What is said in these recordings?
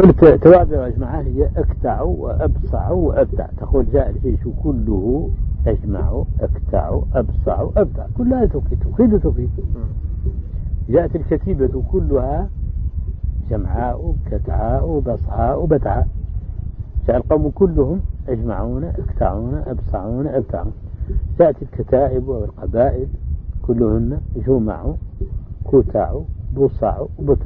قلت توابع أجمعة هي أكتع وأبصع وأبتع. تقول جاء الجيش كله أجمع أكتع أبصع أبتع، كلها تفيد تفيد. جاءت الكتيبة كلها جمعاء كتعاء بصعاء بتعاء. جاء القوم كلهم أجمعون أكتعون أبصعون أبتعون. جاءت الكتائب والقبائل كلهن جمعوا كتعوا بصعوا بتع.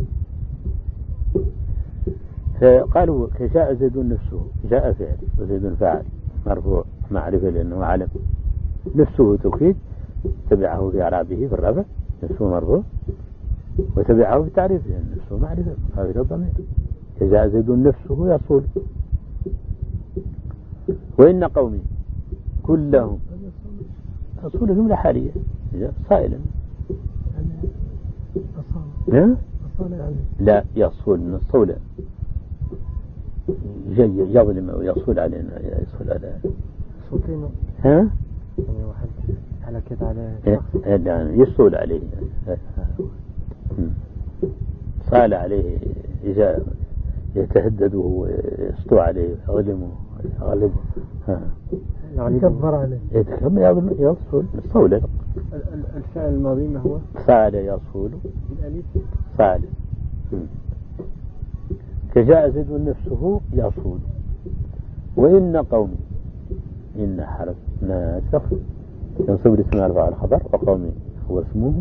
فقالوا كجاء زيد نفسه، جاء فعل وزيد فاعل مرفوع معرفة لأنه علم، نفسه توكيد تبعه في إعرابه في الرفع نفسه مرفوع، وتبعه في تعريفه نفسه معرفة هذا الضمير. كجاء زيد نفسه يصول. وإن قومي كلهم أصول جملة حالية صائلا لا يصول من الصولة يظلم أو يصول علينا يصول على صوتين ها يعني واحد على كده على يعني يصول عليه صال عليه إذا يتهدده ويسطو عليه يغلبه يعني يكبر عليه يصول الصولة. الفعل الماضي ما هو؟ صال يصول بالألف صال. كجاء زيد نفسه يصول. وإن قومي إن حرف ناسخ ينصب الاسم على الخبر، وقومي هو اسمه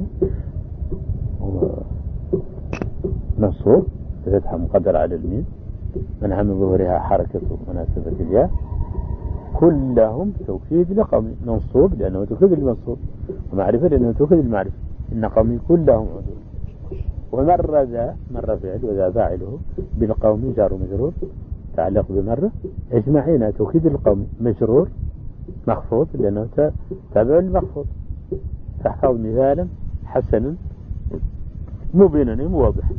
منصوب بفتحة مقدر على الميم منع من ظهورها حركة مناسبة الياء. كلهم توكيد لقومي منصوب لأنه توكيد المنصوب، ومعرفة لأنه توكيد المعرفة. إن قومي كلهم عدول. ومر ذا مر فعل وذا فاعله بالقوم جار مجرور تعلق بمرة اجمعين توكيد القوم مجرور مخفوض لأنه تابع المخفوض. تحفظ مثالا حسنا مبينا واضحا.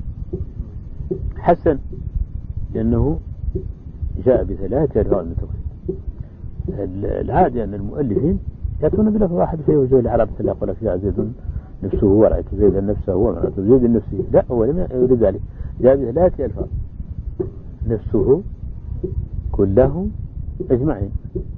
حسن لأنه جاء بثلاثة ألفاظ من توكيد. العادي أن المؤلفين يأتون بلفظ واحد في وجوه العرب يقول لك جاء زيد نفسه ورأيت زيد نفسه ورأيت زيد نفسه. لا هو لم يريد ذلك، جاء بثلاثة ألفاظ نفسه كلهم أجمعين،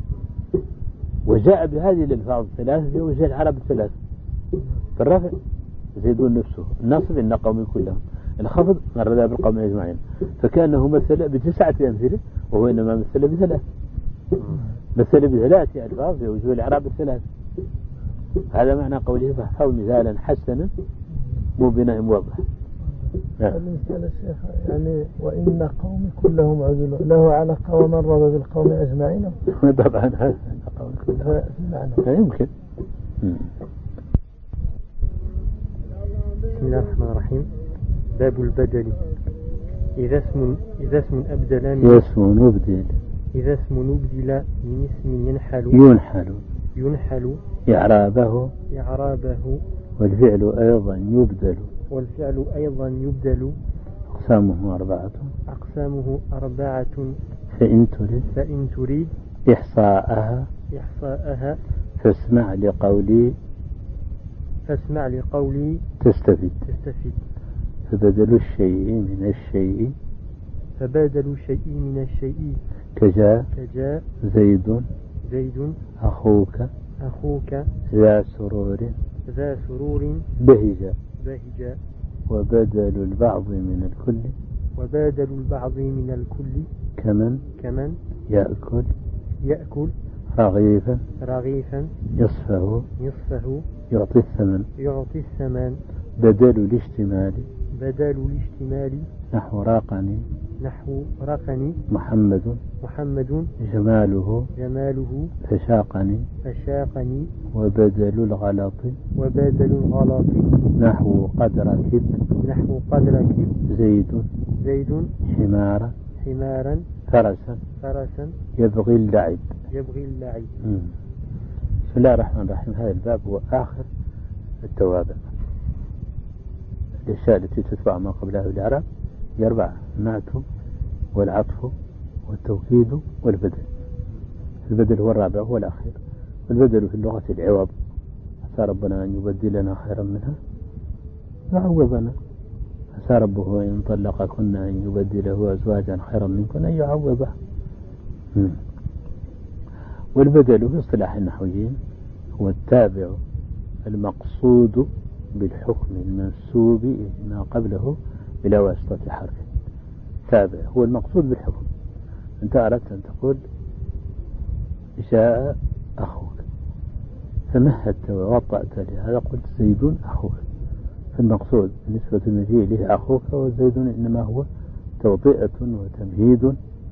وجاء بهذه الألفاظ الثلاثة في وجه العرب الثلاثة. فالرفع زيد نفسه، النصب إن قومي كلهم، الخفض مر ذا بالقوم أجمعين. فكأنه مثل بتسعة أمثلة وهو إنما مثل بثلاث، مثل بثلاثة ألفاظ في وجوه العرب الثلاثة. هذا معنى قوله فاحفظ مثالا حسنا مبينا موضح. المثال الشيخ يعني وإن قوم كلهم عدل له علقة ومن رضى بالقوم أجمعين. طبعا هذا قول كلهم يمكن. بسم الله الرحمن الرحيم. باب البدل. إذا اسم أبدل إذا اسم نبدل من اسم ينحل إعرابه والفعل أيضا يبدل أقسامه أربعة فإن تريد إحصاءها فاسمع لقولي تستفيد. فبدل الشيء من الشيء كجاء زيد أخوك ذا سرور بهجة. وبدل البعض من الكل كمن يأكل رغيفا نصفه يعطي الثمن. بدل الاشتمال نحو راقني محمد جماله فشاقني. وبدل الغلط نحو قد ركب زيد حمارا فرسا يبغي اللعب. بسم الله الرحمن الرحيم. هذا الباب هو آخر التوابع. الأشياء التي تتبع ما قبلها في الإعراب أربعة: النعت والعطف والتوكيد والبدل. البدل هو الرابع هو الأخير. والبدل في اللغة العوض، عسى ربنا أن يبدلنا خيرا منها يعوضنا. عسى ربه إن طلقكن أن يبدله أزواجا خيرا منكن أن يعوضه. والبدل في اصطلاح النحويين هو التابع المقصود بالحكم المنسوب ما قبله بلا واسطة حرف. تابع هو المقصود بالحكم. أنت أردت أن تقول جاء أخوك، فمهدت ووطأت لهذا قلت زيد أخوك، فالمقصود بالنسبة للمجيء له أخوك وزيد إنما هو توطئة وتمهيد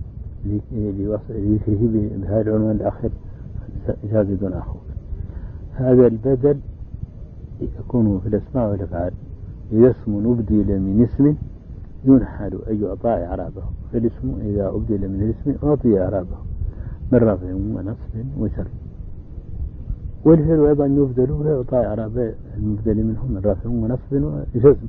لوصله بهذا العنوان الآخر جاء زيد أخوك. هذا البدل يكون في الأسماء والأفعال إذا اسم أبدل من اسم ينحل أن يعطى إعرابه، فالاسم إذا أبدل من الاسم أعطي إعرابه من رفع ونصب وجر. والفعل أيضا يبدل ويعطى إعراب المبدل منه من رفع ونصب وجزم.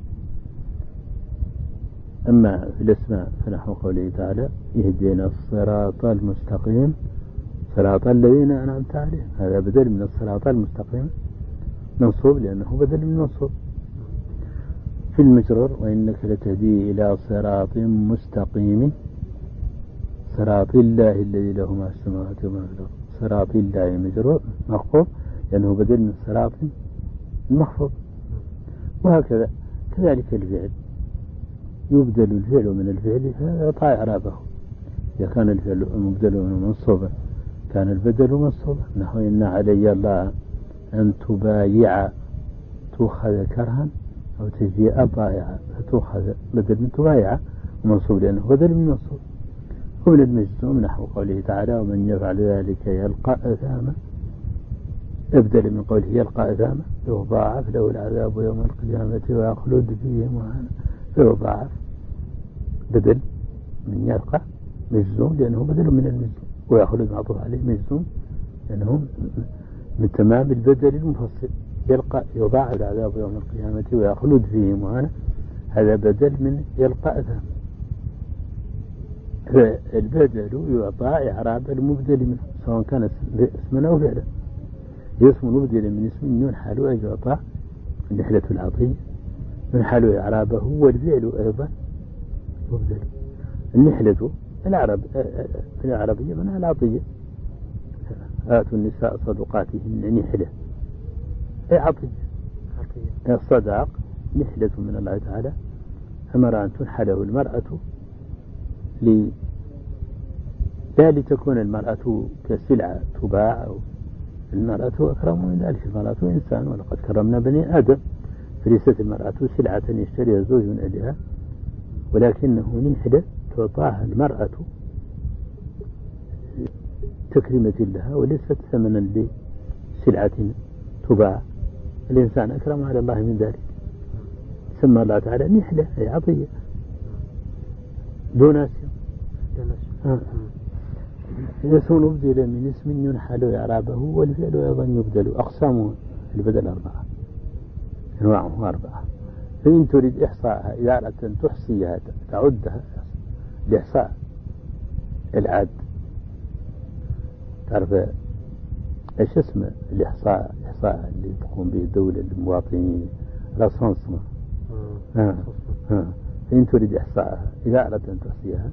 أما في الأسماء فنحو قوله تعالى اهدنا الصراط المستقيم صراط الذين أنعمت عليهم، هذا بدل من الصراط المستقيم منصوب لأنه بدل من منصوب. في المجرور وإنك لتهدي إلى صراط مستقيم صراط الله الذي له ما في السماوات وما في الأرض، صراط الله مجرور مخفوض لأنه بدل من صراط المخفوض. وهكذا كذلك الفعل يبدل الفعل من الفعل فيعطى إعرابه. إذا كان الفعل مبدل منه منصوبا كان البدل منصوبا، نحو إن علي الله أن تبايع تؤخذ كرها أو تجيء بايعة فتؤخذ بدل من تبايع ومنصوب لأنه بدل من منصوب. ومن المجزوم نحو قوله تعالى ومن يفعل ذلك يلقى أثاما، ابدل من قوله يلقى أثاما يضاعف له العذاب يوم القيامة ويخلد فيه مهانا، فيضاعف بدل من يلقى مجزوم لأنه بدل من المجزوم، ويخلد معطوف عليه مجزوم لأنه من تمام البدل المفصل. يلقى يضاعف العذاب يوم القيامة ويخلد فيه مهانا، هذا بدل من يلقى أثاما. فالبدل يعطى إعراب المبدل منه سواء كان اسما أو فعلا. اسم مبدل من اسم ينحل أن يعطى النحلة العطية ينحل إعرابه، والفعل أيضا مبدل. النحلة العربية منها العطية، آتوا النساء صدقاتهن نحلة أي عطية. الصداق نحلة من الله تعالى، أمر أن تنحله المرأة لا لتكون المرأة كسلعة تباع، أو المرأة أكرم من ذلك، المرأة إنسان ولقد كرمنا بني آدم، فليست المرأة سلعة يشتريها الزوج من أجلها، ولكنه نحلة تعطاها المرأة تكريمة لها وليست ثمنا لسلعة تباع. الإنسان أكرم على الله من ذلك، سمى الله تعالى نحلة أي عطية دوناسيون. اسم أبدل من اسم ينحل إعرابه، والفعل أيضا يبدل. أقسامه البدل 4 أنواعه 4. فإن تريد إحصاءها إذا أردت أن تحصيها تعدها لإحصاء العد، تعرف إيش اسم الإحصاء اللي تقوم به الدولة للمواطنين راسونسمون. فإن تريد إحصاءها إذا أردت أن تحصيها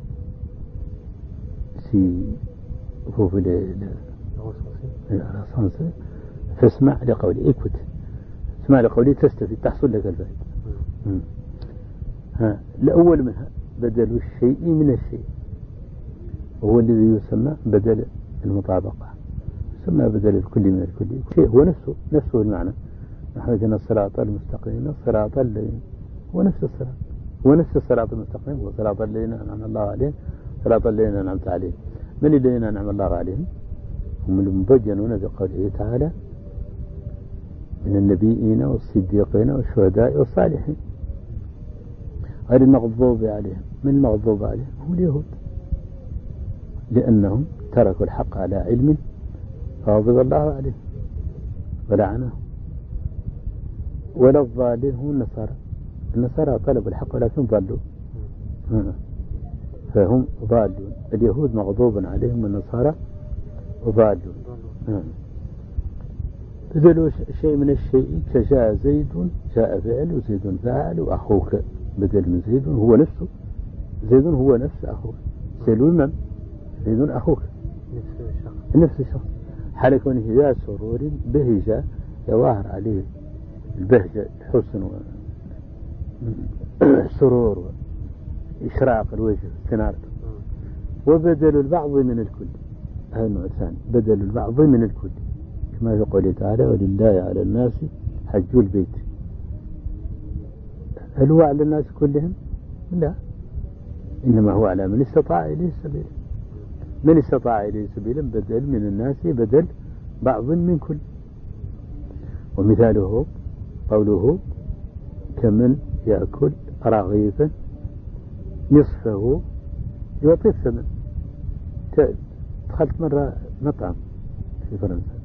فوق الراسونسمون فاسمع لقولي إكوت، اسمع لقولي تستفيد تحصل لك الفائدة. الأول منها بدل الشيء من الشيء، وهو الذي يسمى بدل المطابقة، يسمى بدل الكل من الكل. شيء هو نفسه المعنى. نحن جنا الصراط المستقيم الصراط الذين، هو نفس الصراط، هو نفس الصراط المستقيم، هو صراط الذين أنعم الله عليهم صراط الذين أنعمت عليهم. من الذين أنعم الله عليهم؟ هم المبينون بقوله تعالى من النبيين والصديقين والشهداء والصالحين غير المغضوب عليهم. من المغضوب عليهم هم اليهود، لأنهم تركوا الحق على علم فغضب الله عليهم ولعنهم. ولا الضالين هم النصارى طلبوا الحق ولكن ضلوا، فهم ضالون. اليهود مغضوب عليهم والنصارى ضالون. بدلوا شيء من الشيء كجاء زيد، جاء فعل وزيد فاعل وأخوك بدل من زيد هو نفسه. زيد هو نفس أخوك. سيلون من زيد أخوك نفس الشخص. حال كونه ذا سرور بهجة يظهر عليه البهجة الحسن والسرور وإشراق الوجه استنارة. وبدل البعض من الكل، هذا النوع الثاني، بدل البعض من الكل، كما في قوله تعالى ولله على الناس حج البيت. هل هو على الناس كلهم؟ لا، إنما هو على من استطاع إليه سبيلا. من استطاع إليه سبيلا بدل من الناس بدل بعض من كل. ومثاله قوله كمن يأكل رغيفا نصفه يعطي الثمن. دخلت مرة مطعم في فرنسا،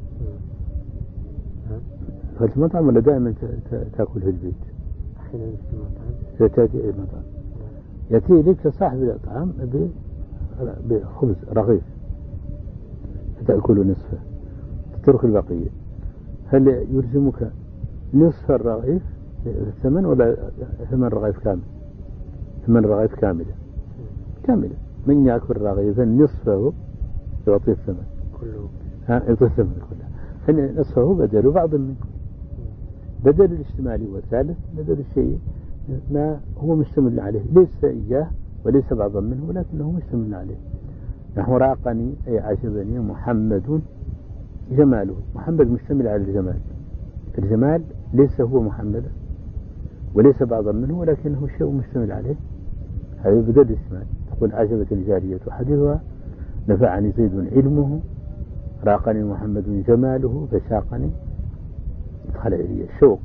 دخلت مطعم ولا دائما تأكل في البيت؟ أحيانا في المطعم. تأتي المطعم يأتي لك صاحب المطعم بخبز رغيف فتأكل نصفه تترك البقية. هل يلزمك نصف الرغيف الثمن ولا ثمن الرغيف كامل؟ ثمن الرغيف كاملة. من يأكل رغيفا نصفه يعطي الثمن كله. يعطي الثمن كله. فإن نصفه بدل بعض منكم. بدل الاشتمالي والثالث بدل الشيء ما هو مشتمل عليه، ليس إياه وليس بعضا منه ولكنه مشتمل عليه. نحو راقني أي عجبني محمد جماله. محمد مشتمل على الجمال. الجمال ليس هو محمد وليس بعضا منه ولكنه شيء مشتمل عليه. هذا بدل الاشتمال. تقول عجبت الجارية حديثها، نفعني زيد علمه، راقني محمد جماله، فساقني دخل إلي الشوق.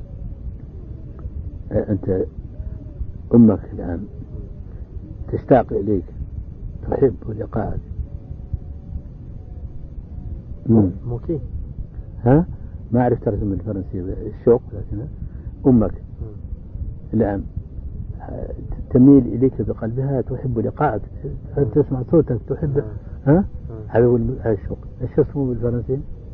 أنت أمك الآن تشتاق إليك، تحب لقاءك. موكي ها ما أعرف ترجمة الفرنسية الشوق، لكن أمك الآن تميل إليك بقلبها، تحب لقاءك، تسمع صوتك تحب. ها هذا هو الشوق. إيش اسمه بالفرنسية؟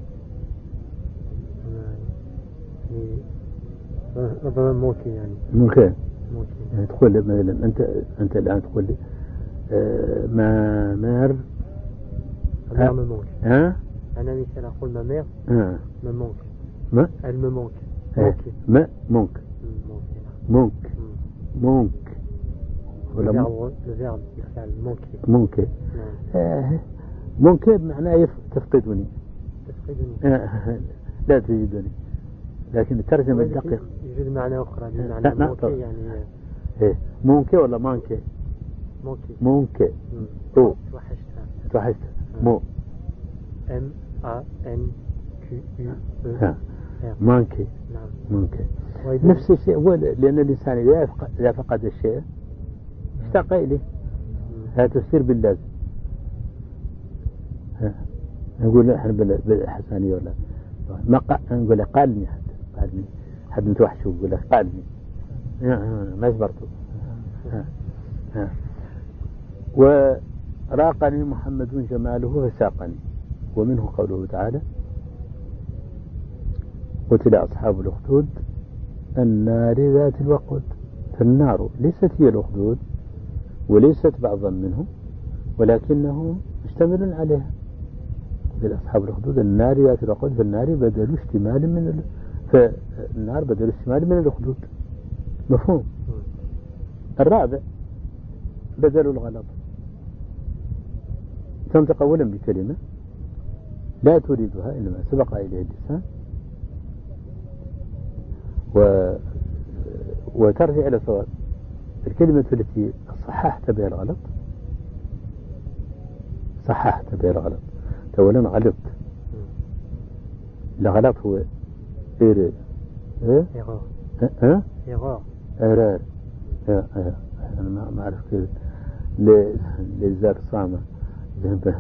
ربما موكي يعني. موكي. يعني تقول مثلا أنت الآن تقول لي ما مار. ما ممكن. ها؟ أنا مثلا أقول ما مار. ما ممكن. ما؟ الممكن. ما ممكن. ممكن. ولا الفعل ممكن. ممكن معناه تفقدني. لا تجدني. لكن الترجمة الدقيقة يوجد معنى أخرى بمعنى ممكن يعني. ممكن ولا مانكي؟ ممكن. توحشتها. مو. MANQUE. مانكي. نعم. ممكن. نفس الشيء هو، لأن الإنسان إذا فقد الشيء اشتاق إليه. هذا تفسير باللازم. نقول احنا بالحسانية ولا ما نقول قالني حد متوحش ويقول لك قالني ما جبرته. وراقني محمد جماله فساقني. ومنه قوله تعالى قتل أصحاب الأخدود النار ذات الوقود. فالنار ليست هي الأخدود وليست بعضا منهم ولكنه مشتمل عليها. أصحاب الأخدود النار ذات الوقود. فالنار بدل اشتمال من فالنار بدل اشتمال من الأخدود. مفهوم. الرابع بدل الغلط. تنطق أولا بكلمة لا تريدها إنما سبق إليه اللسان وترجع إلى صواب. الكلمة التي صححت بها الغلط أولا غلطت. الغلط هو إيرور. إيرور. أنا ما أعرف كيف لزار صامة إيرور.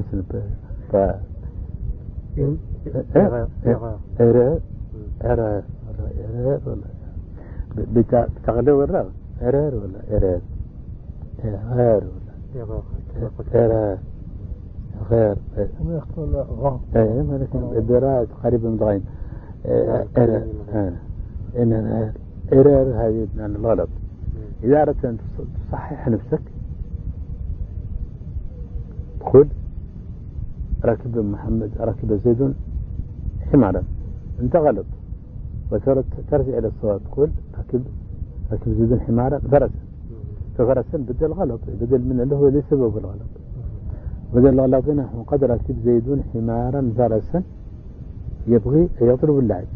بتغلو الراء. إيرور ولا إيرور؟ إيرور غير يقول غا. لكن الدراء قريبة من الغين. إن إيرور هذه من الغلط. إذا أردت أن تصحح نفسك تقول ركب زيد حمارا، أنت غلط، وترجع إلى الصواب تقول ركب زيد حمارا فرسا، ففرسا بدل غلط، بدل من اللي هو ليس سبب الغلط، بدل الغلط هنا قد ركب زيد حمارا فرسا يبغي يطلب اللعب.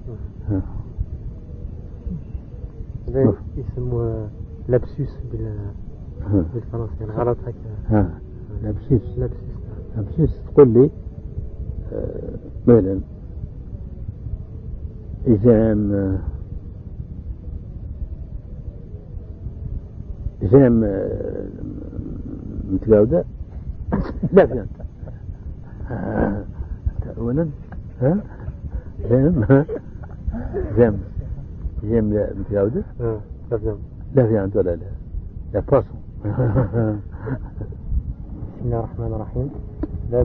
هذا يسموه لابسوس بالفرنسي، يعني غلط هكذا. لابسوس تقول لي مثلا جام متجاوزة لا فهمت أولا جام متجاوزة لا فهمت ولا لا باسون. بسم الله الرحمن الرحيم. باب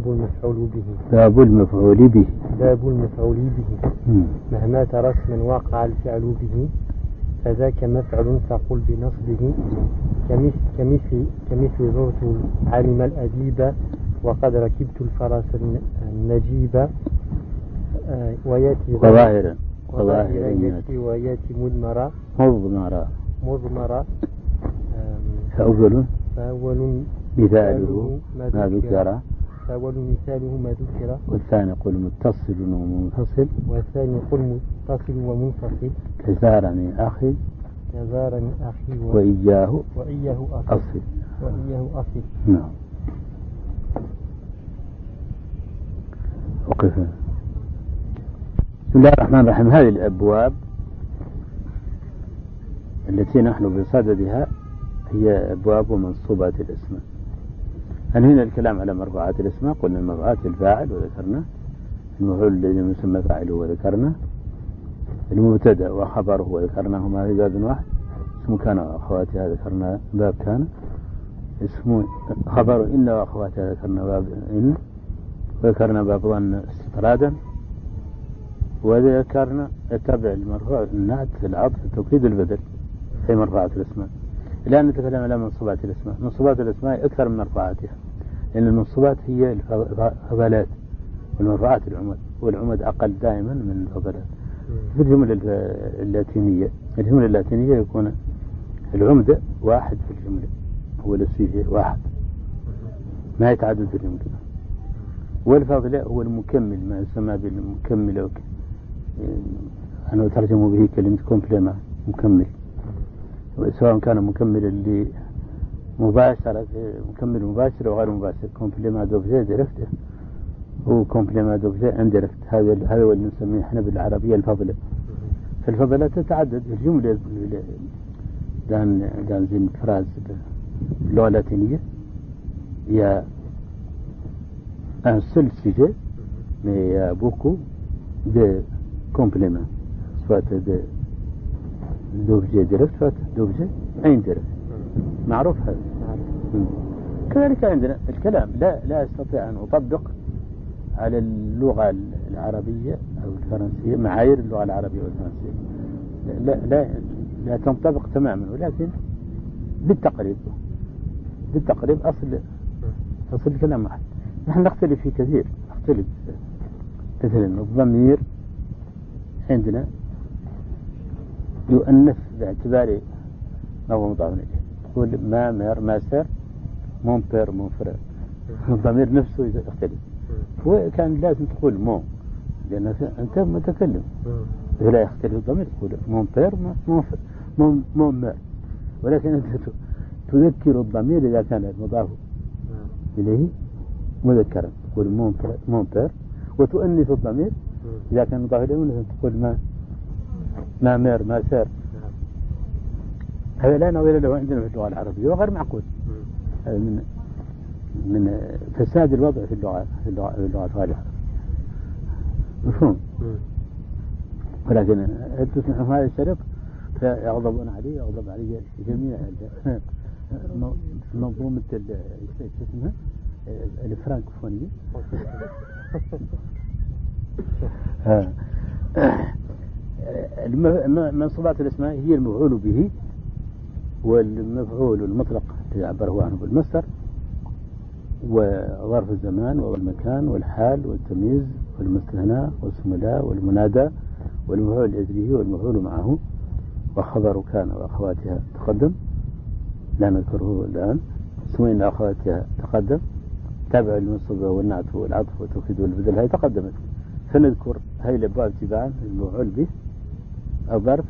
المفعول به مهما ترى اسما وقع الفعل به فذاك مفعل فقل بنصبه كمثل زرت العالم الأديب وقد ركبت الفرس النجيب وياتي ظاهرا وياتي مضمرا فأول مثاله ما ذكر والثاني قل متصل ومنفصل كزارني أخي وإياه أصل. نعم. وقف. بسم الله الرحمن الرحيم. هذه الأبواب التي نحن بصددها هي أبواب منصوبات الاسم. أنهينا الكلام على مرفوعات الاسماء، قلنا المرفوعات الفاعل وذكرنا، المفعول الذي يسمى فاعله وذكرنا، المبتدا وخبره وذكرناهما في باب واحد، اسم كان وأخواتها ذكرنا باب كان، اسم خبر إن وأخواتها ذكرنا باب إن، وذكرنا باب ظن استطرادا، وذكرنا التابع المرفوع النعت العطف التوكيد البدل في مرفوعات الاسماء. الآن نتكلم على منصوبات الاسماء. منصوبات الاسماء أكثر من مرفوعاتها، لأن المنصوبات هي الفضلات والمرفوعات العمد، والعمد أقل دائما من الفضلات. في الجملة اللاتينية يكون العمدة واحد في الجملة، هو الاسم واحد ما يتعدد في الجملة، والفضل هو المكمل ما يسمى بالمكمل، أنا ترجموا به كلمة كومبليما مكمل، سواء كان مكمل مباشر وغير مباشر، كومبليما دوبجيه ديركت هو كومبليما دوبجيه انديركت. هذا هو اللي نسميه احنا بالعربية الفضلة. فالفضلات تتعدد في الجملة. دان زين فراز باللغة اللاتينية يا un seul sujet mais il y a beaucoup de compléments, soit d'objet direct soit d'objet indirect. معروف هذا. كذلك عندنا الكلام لا أستطيع أن أطبق على اللغة العربية أو الفرنسية معايير اللغة العربية والفرنسية، لا تنطبق تماما، ولكن بالتقريب أصل الكلام واحد. نحن نختلف في كثير، مثلا الضمير عندنا يؤنث باعتبار ما هو مضاف إليه، تقول ما مير ما سر مون بير مون فرير، الضمير نفسه يختلف، وكان لازم تقول مون لأن أنت متكلم، لا يختلف الضمير، تقول مون بير مون مير، ولكن أنت تذكر الضمير إذا كان المضاف إليه مذكرا تقول مون بير، وتؤنث الضمير إذا كان مضاف إليه تقول ما مير ما سير. هذا لا نظير له عندنا في اللغة العربية وغير معقول. هذا من فساد الوضع في اللغة العربية، مفهوم. ولكن هل تسمع هذا الشرق فيغضبون عليه، يغضب عليه جميع منظومة اسمها الفرانكوفونية. منصوبات الاسماء هي المفعول به والمفعول المطلق يعبر عنه بالمصدر، وظرف الزمان والمكان والحال والتمييز والمستثنى واسم لا والمنادى والمفعول لأجله والمفعول معه، وخبر كان وأخواتها تقدم لا نذكره الآن، اسمين أخواتها تقدم، تابع المنصوب والنعت والعطف والتوكيد والبدل هاي تقدمت، فنذكر هاي الأبواب تباعا المفعول به الظرف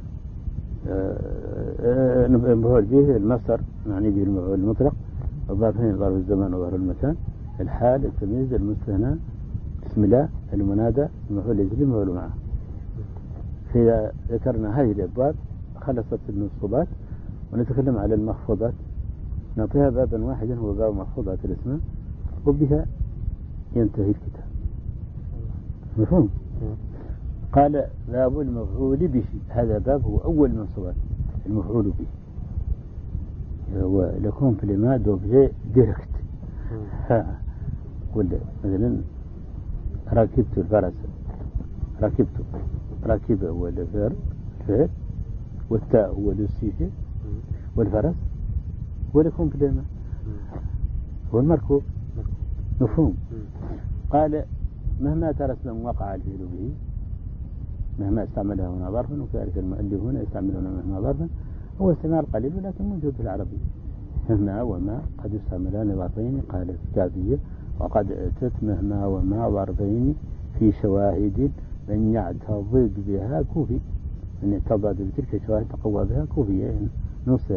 المفعول به المصدر يعني به المفعول المطلق، الظرفين ظرف الزمان وظرف المكان، الحال التمييز المستثنى اسم الله المنادى المفعول لأجله المفعول معه. فإذا ذكرنا هذه الأبواب خلصت المنصوبات، ونتكلم على المخفوضات، نعطيها بابا واحدا هو باب مخفوضات الأسماء، وبها ينتهي الكتاب. مفهوم؟ قال باب المفعول به، هذا باب هو أول منصوبات المفعول به، هو لكم في لما دوبجي ديركت. ولا مثلا ركبت الفرس، ركبت راكب هو الفعل والتاء هو السيفة والفرس ولكم في لما هو المركوب. مفهوم؟ قال مهما ترى اسما وقع الفعل به، مهما استعملها هنا ظرفا، وكذلك المؤلف هنا يستعملون مهما ظرفا، هو استعمال قليل ولكن موجود في العربية. مهما وما قد يستعملان ظرفين، قال الكتابية وقد أتت مهما وما ظرفين في شواهد من يعتضد بها كوفي، من يعتضد بتلك الشواهد تقوى بها كوفي، يعني نصر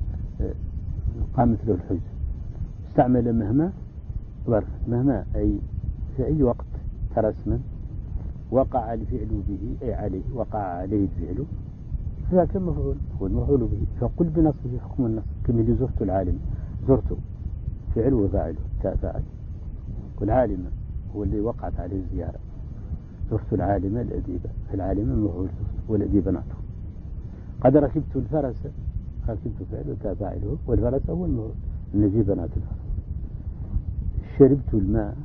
قامت له الحجة. استعمل مهما ظرف، مهما أي في أي وقت ترى اسما وقع الفعل به أي عليه، وقع عليه الفعل، فذاك المفعول هو المفعول به، فقل بنصبه حكم النصب، كما زرت العالم، زرت فعل وفاعله تاء فاعل، والعالم هو اللي وقعت عليه الزيارة، زرت العالم الأديبة، العالم المفعول والأديبة نعته. قد ركبت الفرس، ركبت فعل وتاء فاعله، والفرس هو المفعول النجيب نعت الفرس. شربت الماء،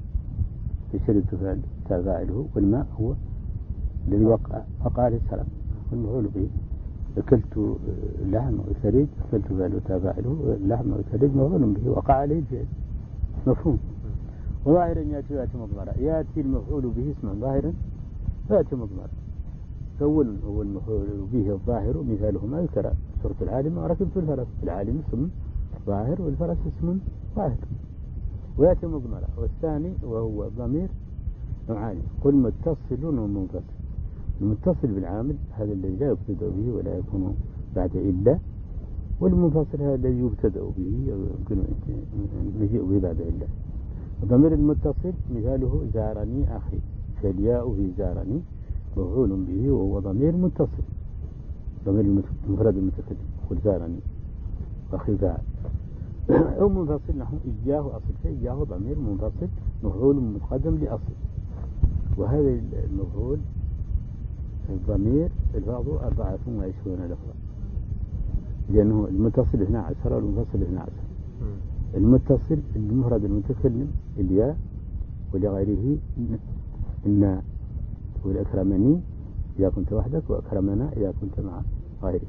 شربت فعل تاء فاعله، والماء هو الذي وقع عليه السلام والمفعول به. أكلت اللحم والثلج، أكلت فعل وتاء فاعله، اللحم والثلج مفعول به وقع عليه الفعل. مفهوم؟ وظاهرا يأتي مضمرا، يأتي المفعول به اسما ظاهرا فيأتي مضمرا. فأول هو المفعول به الظاهر، مثاله ما يكرى سورة العالم وركبت الفرس، العالم اسم ظاهر والفرس اسم ظاهر ويأتي مضمرا. والثاني وهو ضمير نوعان، قل متصل ومنفصل. المتصل بالعامل هذا الذي لا يبتدأ به ولا يكون بعد إلا، والمنفصل هذا الذي يبتدأ به يمكن المجيء به بعد إلا. الضمير المتصل مثاله زارني أخي، فالياء في زارني مفعول به وهو ضمير متصل، ضمير المفرد المتكلم، قل زارني أخي فاعل. أو منفصل نحو إياه أصل، فإياه ضمير منفصل مفعول متقدم لأصل، وهذا المفعول الضمير الفاظ 24 لفظا، لأنه المتصل 12 والمنفصل 12. المتصل المفرد المتكلم الياء، ولغيره إن والأكرمني إذا كنت وحدك، وأكرمنا إذا كنت مع غيرك.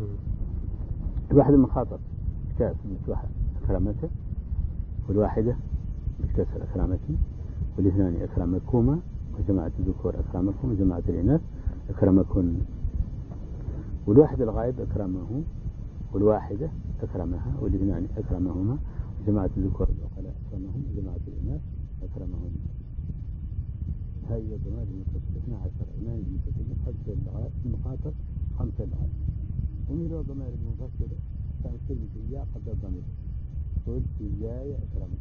الواحد المخاطب كاف مفتوحة أكرمته، والواحدة بالكسر أكرمتي، والاثنان أكرمكما، وجماعة الذكور أكرمكم، وجماعة الإناث أكرمكن. والواحد الغائب أكرمه، والواحدة أكرمها، والاثنان أكرمهما، وجماعة الذكور العقلاء أكرمهم، وجماعة الإناث أكرمهن. هذه الضمائر المتصلة 12، اثنان المتكلم، 5 اللغات المخاطب، 5 اللغات. ومن الضمائر المنفصلة كانت كلمة إياه قبل الضمير، قل إياي أكرمك،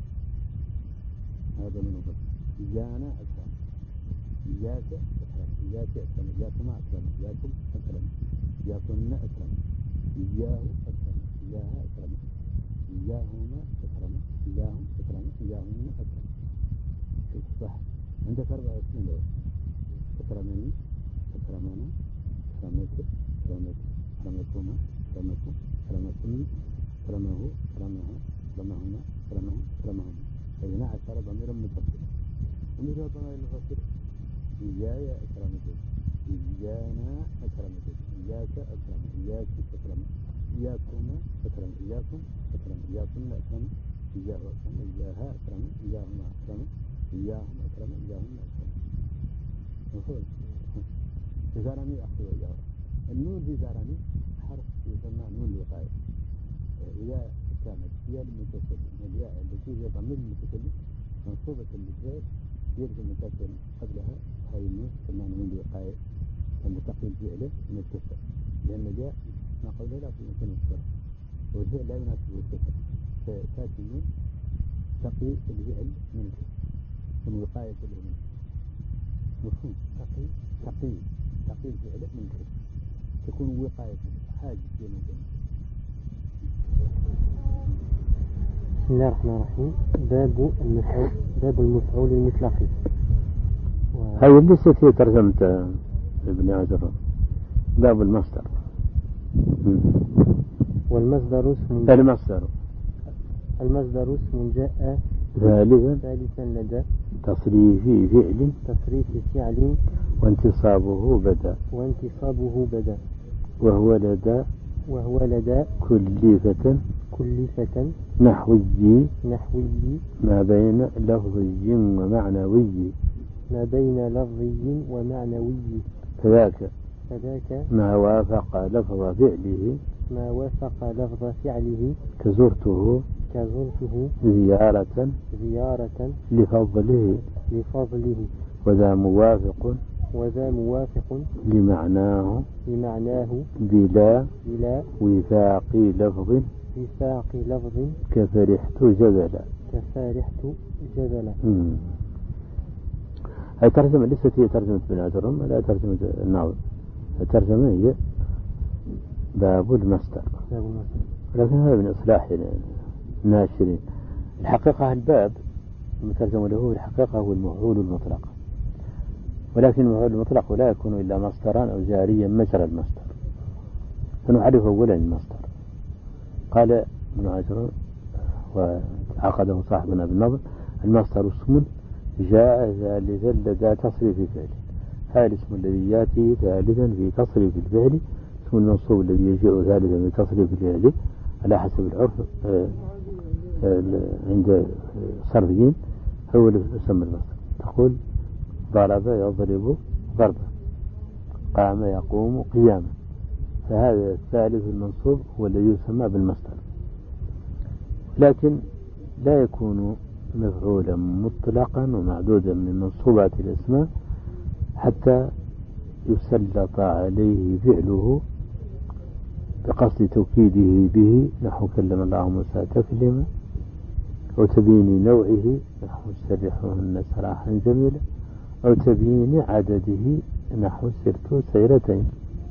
هذا من المنفصل. إيانا أكرم، إياك أكرم، إياك أكرم، إياكما أكرم، إياكم أكرم، إياكن أكرم، إياه أكرم، إياها أكرم، إياهما أكرم، إياهم أكرم، إياهن أكرم. شوف صح، عندك 24 لغة. أكرمني، أكرمنا، أكرمك، أكرمك، أكرمكما، أكرمكم، أكرمكن، أكرمه، أكرمها، أكرمهما، أكرمهم، أكرمهم. 12 ضمير متصل. ومن الضمائر المنفصلة إياي أكرمك، إيانا أكرمك، إياك أكرم، إياك أكرم، إياكم أكرم إياكم أكرم إياكم أكرم إياه أكرم إياها أكرم إياهما أكرم إياهم أكرم إياهن أكرم مفهوم زارني أخي وإياه النون دي زارني حرف يسمى نون الوقاية إذا كانت هي المتكلم الياء التي هي ضمير المتكلم منصوبة للفعل يلزم المتكلم قبلها هذه النون تسمى نون الوقاية المتقي الفعل من الكسر لأن الياء ما قبلها لا يمكن الكسر والفعل لا يناسبه الكسر فتأتي النون تقي الفعل من الكسر من وقاية العلم مفهوم تقي الفعل من الكسر تكون وقاية حاجز بين الجنة. بسم الله الرحمن الرحيم. باب المفعول المطلق. هذه ليست هي ترجمة ابن عجر. باب المصدر. والمصدر اسم المصدر اسم جاء ثالثا لدى تصريف فعل وانتصابه بدا وهو لدى كلفة نحوي ما بين لفظي ومعنوي فذاك ما وافق لفظ فعله كزرته زيارة لفضله وذا موافق لمعناه بلا وفاق لفظ كفرحت جدلا. هذه ترجمة ليست هي ترجمة ابن عجر ولا ترجمة الناظم. الترجمة هي باب المصدر لكن هذا من إصلاح الناشرين. الحقيقة الباب المترجم له الحقيقة هو المفعول المطلق ولكن المفعول المطلق لا يكون إلا مصدرا أو جاريا مجرى المصدر فنعرف أولا المصدر. قال ابن عجر وعقده صاحبنا بالنظر المصدر اسم جاء ثالثا لدى تصريف الفعل. هذا الاسم الذي يأتي ثالثا في تصريف الفعل اسم المنصوب الذي يجيء ثالثا في تصريف الفعل على حسب العرف عند الصرفيين هو اللي يسمى المصدر. تقول ضرب يضرب ضربا قام يقوم قياما فهذا الثالث المنصوب هو الذي يسمى بالمصدر لكن لا يكون مفعولا مطلقا ومعدودا من منصوبات الاسماء حتى يسلط عليه فعله بقصد توكيده به نحو كلم الله موسى تكليما أو تبيين نوعه نحو سرحهن سراحا جميلا أو تبيين عدده نحو سرت سيرتين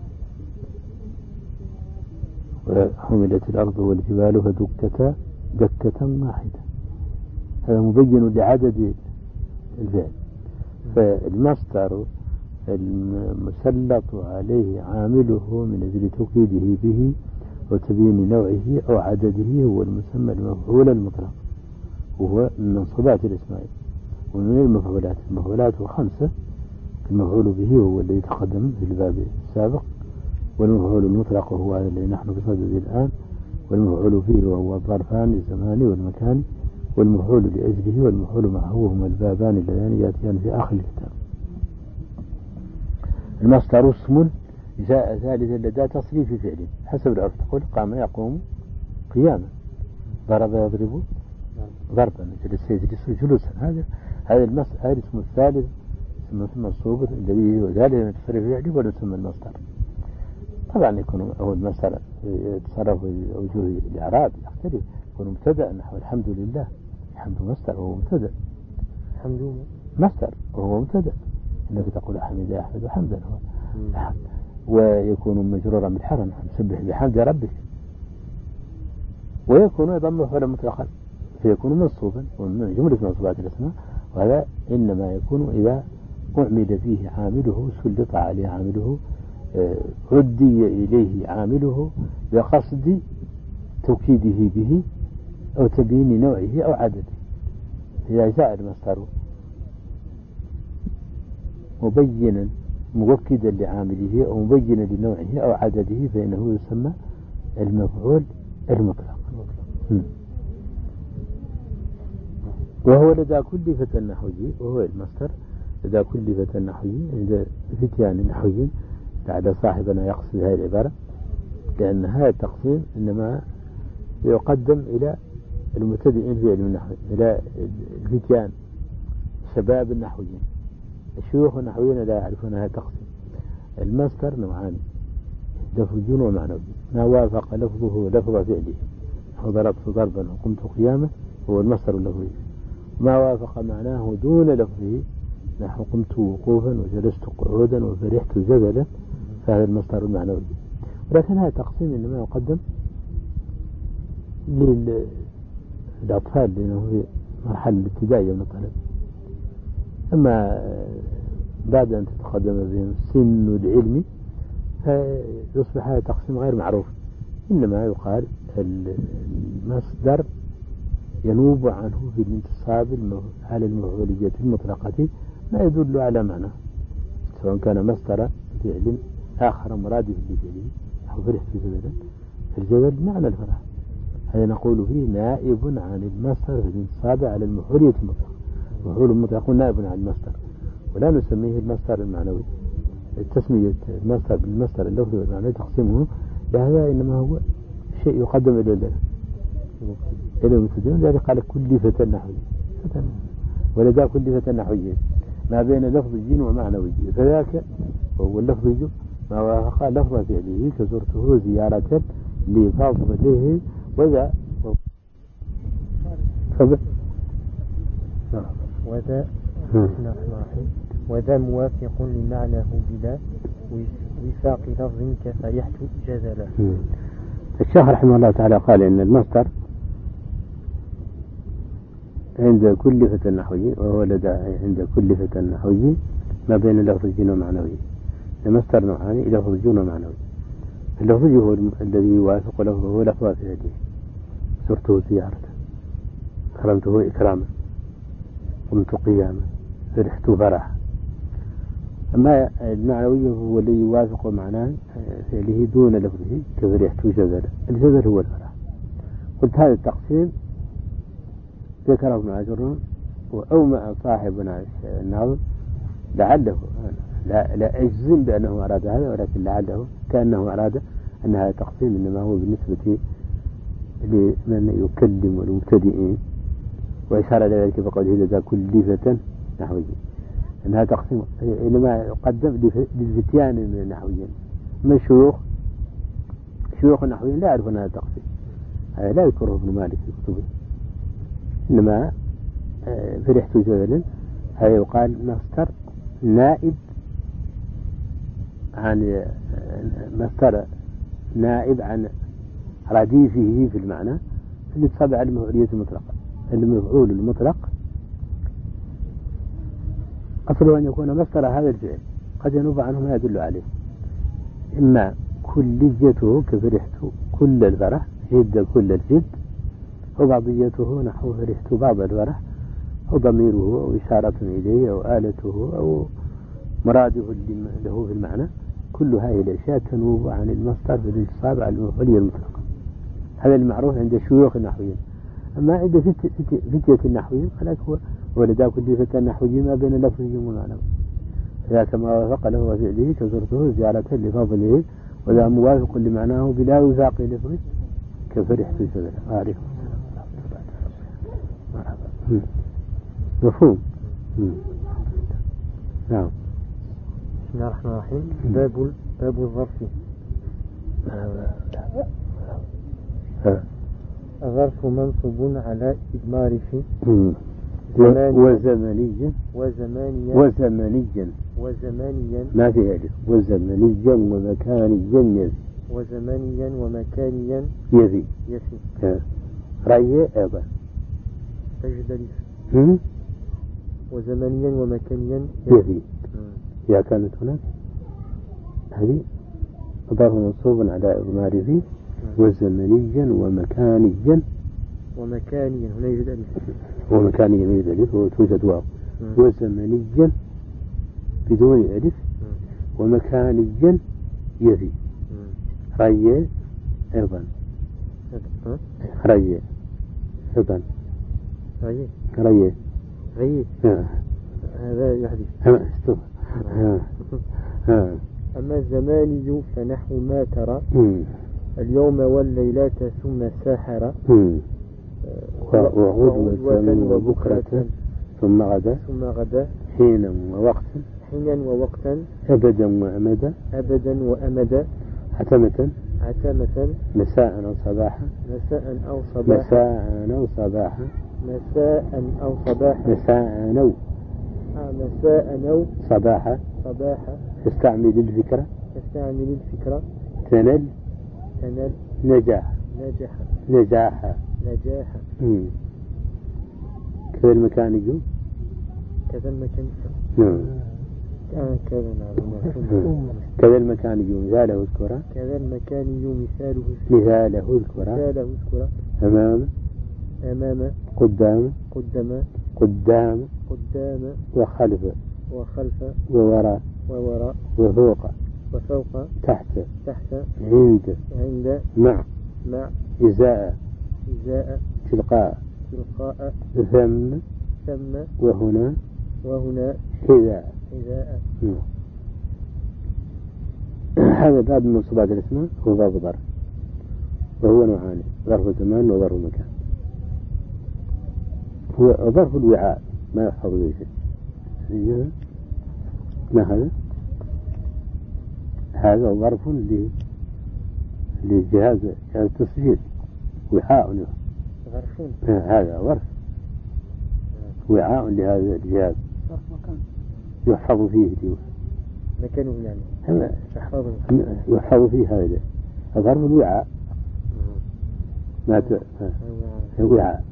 وحملت الأرض والجبال فدكتا دكة واحدة. هذا مبين لعدد الفعل. فالمصدر المسلط عليه عامله من أجل توكيده به وتبيين نوعه أو عدده هو المسمى المفعول المطلق وهو من منصوبات الاسماء. ومن المفعولات 5 المفعول به هو الذي تقدم في الباب السابق والمفعول المطلق هو الذي نحن بصدده الآن والمفعول فيه وهو الظرفان الزمان والمكان والمفعول لأجله والمفعول معه هما البابان اللذان يأتيان في آخر الكتاب. المصدر اسم جاء ثالثا لدى تصريف فعل حسب العرف. تقول قام يقوم قياما ضرب يضرب ضربا جلس يجلس جلوسا. هذا الاسم الثالث اسم منصوب الذي هو ثالث من تصريف فعل ويسمى المصدر. طبعا يكون هو المصدر يتصرف وجوه الإعراب يختلف. يكون مبتدأ نحو الحمد لله. الحمد مصدر وهو مبتدأ. الحمد مصدر وهو مبتدأ. إنك تقول حمد أحمد حمدا هو الحمد. ويكون مجرورا بالحرم سبح بحمد ربك. ويكون أيضا مفعولا مطلقا فيكون منصوبا ومن جملة منصوبات الأسماء. وهذا إنما يكون إذا أعمل فيه عامله سلط عليه عامله عدي إليه عامله بقصد توكيده به أو تبيين نوعه أو عدده. إذا جاء المصدر مبينا موكدا لعامله أو مبينا لنوعه أو عدده فإنه يسمى المفعول المطلق. وهو لدى كل فتى النحوي، وهو المصدر لدى كل فتى النحوي عند فتيان النحويين. لعل صاحبنا يقصد هذه العبارة، لأن هذا التقسيم إنما يقدم إلى المبتدئين في علم النحو، إلى الفتيان شباب النحويين. الشيوخ النحويين لا يعرفون هذا التقسيم. المصدر نوعان، لفظي ومعنوي. ما وافق لفظه لفظ فعله، ضربت ضربا وقمت قياما، هو المصدر اللفظي. ما وافق معناه دون لفظه، نحو قمت وقوفا وجلست قعودا وفرحت جبلا، فهذا المصدر المعنوي. ولكن هذا التقسيم إنما يقدم للأطفال، لأنه في مرحلة الابتدائية من الطلب. أما بعد أن تتقدم بهم سن العلم فيصبح هذا التقسيم غير معروف. إنما يقال المصدر ينوب عنه في الانتصاب على المفعولية المطلقة ما يدل على معنى، سواء كان مصدر فعل آخر مرادف لفعله، نحو فرحت جبلا، فالجبل معنى الفرح، هذا نقول فيه نائب عن المصدر في الانتصاب على المفعولية المطلقة. المفعول المطلق نائب عن المصدر، ولا نسميه المصدر المعنوي. التسمية المصدر بالمصدر اللفظي والمعنوي تقسيمه لهذا إنما هو شيء يقدم إلى المبتدئين. ذلك قال كل فتى نحوي، ولدى كل فتى نحوي ما بين لفظي ومعنوي، فذاك هو اللفظي ما وافق لفظ فعله كزرته زيارة لفضله وذا وذا موافق لمعناه بلا وفاق لفظ كفرحت جزلا. الشيخ رحمه الله تعالى قال إن المصدر عند كل فتى نحوي، وهو لدى عند كل فتى نحوي ما بين لفظي ومعنوي. المصدر نوعان، لفظي ومعنوي. اللفظي هو الذي يوافق لفظه لفظ فعله، زرته زيارة، كرمته إكراما، قمت قياما، فرحت فرحا. أما المعنوي هو الذي يوافق معناه فعله دون لفظه، كفرحت جزلا. الجزل هو الفرح. قلت هذا التقسيم ذكره ابن عاشور وأومأ صاحبنا الناظم لعله، لا أجزم بأنه أراد هذا، ولكن لعله كأنه أراد أن هذا التقسيم إنما هو بالنسبة لمن يكلم المبتدئين، وإشار إلى ذلك بقوله لدى كل فتى نحوي، أن هذا تقسيم إنما يقدم للفتيان من النحويين. من شيوخ النحويين لا يعرفون هذا التقسيم، هذا لا يذكره ابن مالك في كتبه. إنما فرحت جبلا هذا يقال مصدر نائب عن مصدر نائب عن رديفه في المعنى، اللي تصاب على المفعولية المطلقة. المفعول المطلق أصله أن يكون مصدر هذا الفعل، قد ينوب عنه ما يدل عليه، إما كليته كفرحت كل الفرح، جد كل الجد، وبعضيته نحو فرحت بعض الفرح، أو ضميره أو إشارة إليه أو آلته أو مراده له في المعنى. كل هذه الأشياء تنوب عن المصدر في الانتصاب على المفعولية المطلقة. هذا المعروف عند شيوخ النحويين. أما عند فتية النحويين فلك هو ولدى كل فتى النحوي ما بين لفظه ومعنى، ذاك ما وافق له وفعله كزرته زيارة لفضله، وذا موافق لمعناه بلا وفاق لفظه كفرحت جزلا. عليكم السلام. مفهوم. نعم. بسم الله الرحمن الرحيم. باب الظرف. الظرف منصوب على إضمار في وزمانيا ما في ألف، وزمنيا ومكانيا وزمانيا ومكانيا يفي رأيه أيضا تجد ألف وزمانيا ومكانيا يفي. يا كانت هناك هذه ظرف منصوب على إضمار في وزمنيا ومكانيا هنا يوجد ألف، ومكانيا يوجد ألف وتوجد واو. وزمنيا بدون ألف ومكانيا يفي رأيه أيضا ري أيضا ري هذا يحدث. أما الزماني فنحو ما ترى اليوم والليلة ثم ساحر وغدوة وبكرة ثم غدا حينا ووقتا أبدا وأمدا عتمة مساء أو صباحا صباحا استعمل الفكرة تنل نجاح كذا المكان يجو كذا المكان يجو مثاله اذكره أمام قدام وخلف ووراء وفوق تحت عند مع إزاء تلقاء ثم وهنا حذاء. هذا باب من صفات الاسماء هو باب ظرف، وهو نوعان: ظرف زمان وظرف مكان. هو ظرف الوعاء ما يحفظ به شيء. ما هذا ظرف لجهاز التسجيل، وعاء هذا ظرف وعاء لهذا الجهاز يحفظ فيه مكانه، يعني يحفظ فيه هذا ظرف الوعاء. ما الوعاء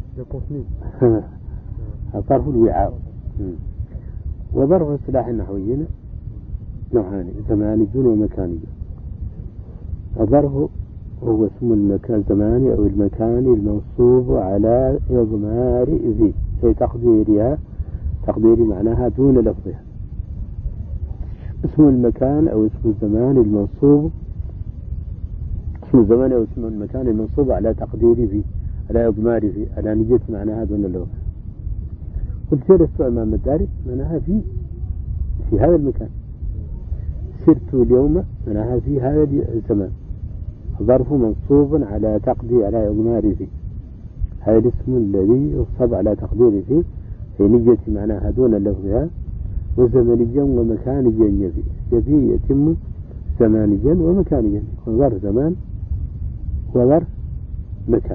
ظرف الوعاء. وظرف اصطلاح النحويين نوعان: زماني ومكاني. الظرف هو اسم المكان الزماني أو المكاني المنصوب على إضمار ذي في تقدير معناها دون لفظها. اسم المكان أو اسم الزمان المنصوب، اسم الزمان أو اسم المكان المنصوب على تقدير ذي، على إضمار ذي، على نية معناها دون لفظها. قلت جلست أمام الدار معناها في هذا المكان، سرت اليوم معناها في هذا الزمان. ظرف منصوب على تقدير على إضمار ذي، هذا الاسم الذي ينصب على تقدير فيه في نية معناها دون لفظها، وزمنيا ومكانيا يبي يتم زمانيا ومكانيا، يكون ظرف زمان وظرف مكان.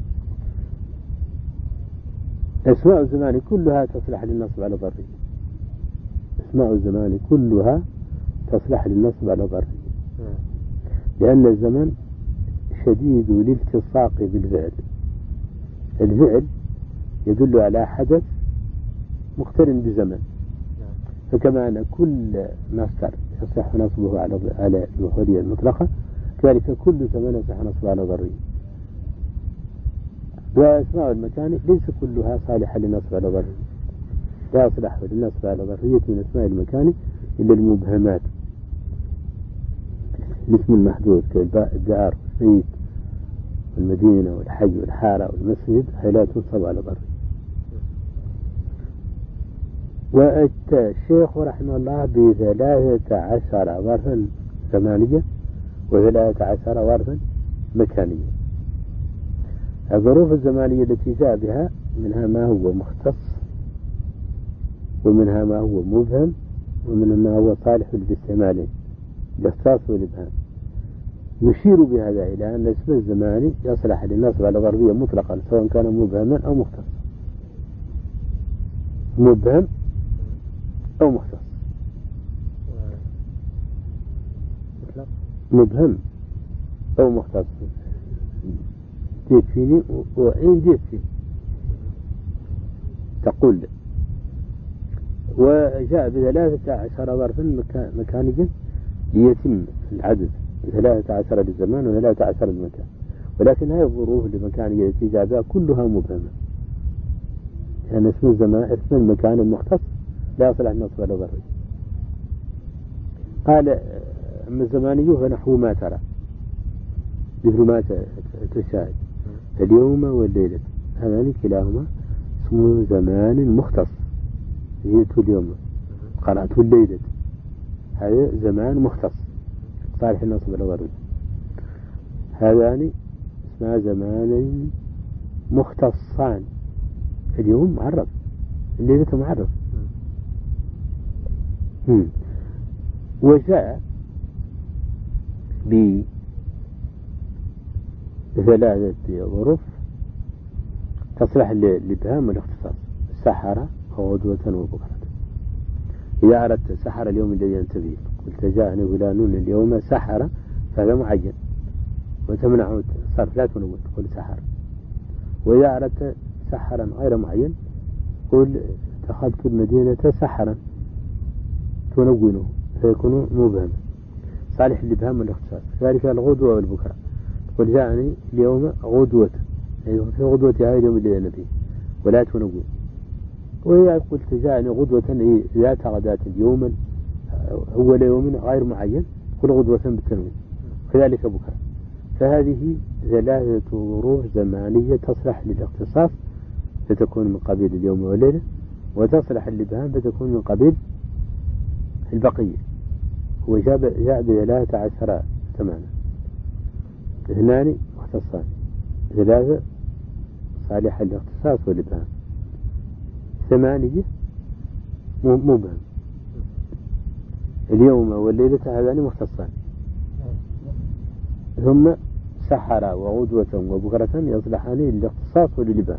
أسماء الزمان كلها تصلح للنصب على ظرفه. أسماء الزمان كلها تصلح للنصب على ظرفه، لأن الزمن شديد الالتصاق بالفعل. الفعل يدل على حدث مقترن بزمن، فكما أن كل مصدر يصح نصبه على المفعولية المطلقة، كذلك كل زمن يصح نصبه على ظرفه. وأسماء المكان ليس كلها صالحة للنصب على ظرفه، لا يصلح للنصب على ظرفية من أسماء المكان إلا المبهمات، الاسم المحدود كالدار والبيت والمدينة والحي والحارة والمسجد، هي لا تنصب على ظرف. والشيخ رحمه الله ب13 ظرفا زمانية و13 ظرفا مكانية. الظروف الزمانية التي جاء بها منها ما هو مختص، ومنها ما هو مبهم، ومنها ما هو صالح للاستعمالين، الاختصاص والإبهام. يشير بهذا إلى أن اسم الزماني يصلح للنصب على ظرفية مطلقا، سواء كان مبهما أو مختص. مبهم أو مختص. مبهم أو مختص، يكفيني وإن يكفي تقول. وجاء ب13 ظرفا مكانيا ليتم العدد 13 للزمان و13 للمكان، ولكن هذه الظروف المكانية التي جاء بها كلها مبهمة، لأن اسم الزمان اسم المكان المختص لا يصلح النصب على ظرفه. قال: أما الزماني فنحو ما ترى. مثل ما تشاهد اليوم والليلة، هذان كلاهما اسمه زمان مختص. جئت اليوم قرأت الليلة، هذا زمان مختص صالح النصب والغرب. هذان اسمها زمانين مختصان، اليوم معرف، الليلة معرف. وجاء بثلاثة ظروف تصلح للإبهام والاختصاص: سحر وغدوة وبكرة. إذا أردت سحر اليوم الذي أنت فيه، قلت جاءني فلان اليوم سحر، فهذا معين وتمنعه صرف، لا تنون تقول سحر. وإذا أردت سحرا غير معين قل دخلت المدينة سحرا، تنونه فيكون مبهم صالح للإبهام والاختصاص. ذلك الغدوة والبكرة، تقول جاءني اليوم غدوة، يعني في غدوة هذا اليوم الذي أنا فيه، ولا تنون. وإذا قلت جاءني غدوة ذات غداة يوما أول يوم غير معين، قل غدوة بالتنوين، كذلك بكرة. فهذه ثلاثة ظروف زمانية تصلح للاختصاص فتكون من قبيل اليوم والليلة، وتصلح للإبهام فتكون من قبيل البقية. هو جاء ب13 ثمانية، 2 مختصان، 3 صالحة للاختصاص والإبهام، 8 مبهم. اليوم والليلة هذان مختصان. ثم سحر وغدوة وبكرة يصلحان للاختصاص وللإبهام.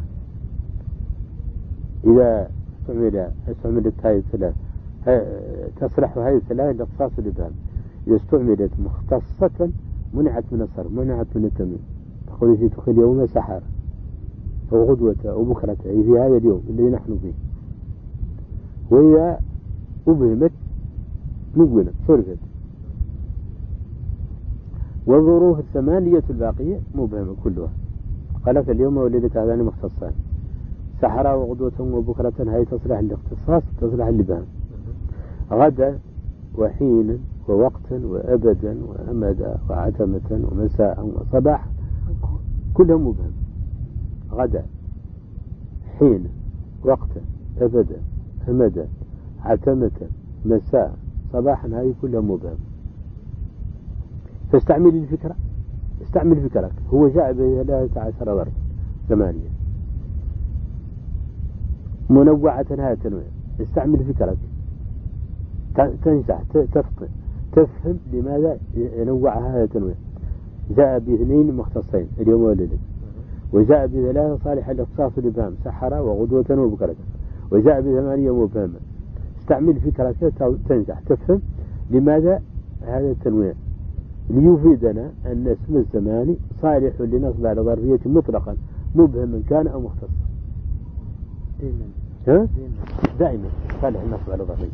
إذا استعملت هذه الثلاث تصلح هذه الثلاث للاختصاص والإبهام. إذا استعملت مختصة منعت من الصرف، منعت من التمييز. تقول في تخيل يوم سحر وغدوة وبكرة، أي في هذا اليوم الذي نحن فيه. وإذا أبهمت نقلت صرفت. والظروف الثمانية الباقية مبهمة كلها. قالت اليوم والليلة هذان مختصان. سحر وغدوة وبكرة هاي تصلح للاختصاص، تصلح للإبهام. غدا وحين ووقتا وأبدا وأمدا وعتمة ومساء وصباح كلهم مبهم. غدا، حين، وقتا، أبدا، أمدا، عتمة، مساء، صباحا، هاي كلهم مبهم. فاستعمل الفكرة، استعمل فكرك. هو جاء ب13 ضرب 8 منوعة هذا التنويع. استعمل فكرك، تنجح، تفهم لماذا نوع هذا التنويع. جاء ب2 مختصين اليوم والليلة، وجاء ب3 صالح الاختصاص والإبهام: سحر وغدوة وبكرة، وجاء ب8 مبهمة. استعمل فكرك تنجح، تفهم لماذا هذا التنويع، ليفيدنا أن اسم الزمان صالح لنصب على ظرفية مطلقا مبهما كان أو مختصا. دائما صالح لنصب على ظرفية.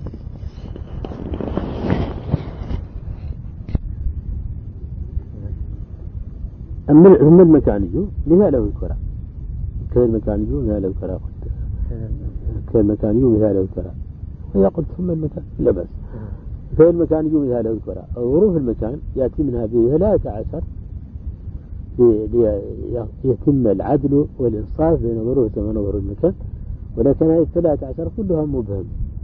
ثم المكاني مثاله الكرة. كالمكاني مثاله الكرة. كالمكاني مثاله الكرة. وإذا قلت ثم المكان لا بأس. فالمكاني مثاله الكرة. ظروف المكان يأتي منها ب13 ليتم العدل والإنصاف بين ظروف الزمان وظروف المكان، ولكن هذه 13 كلها مبهم.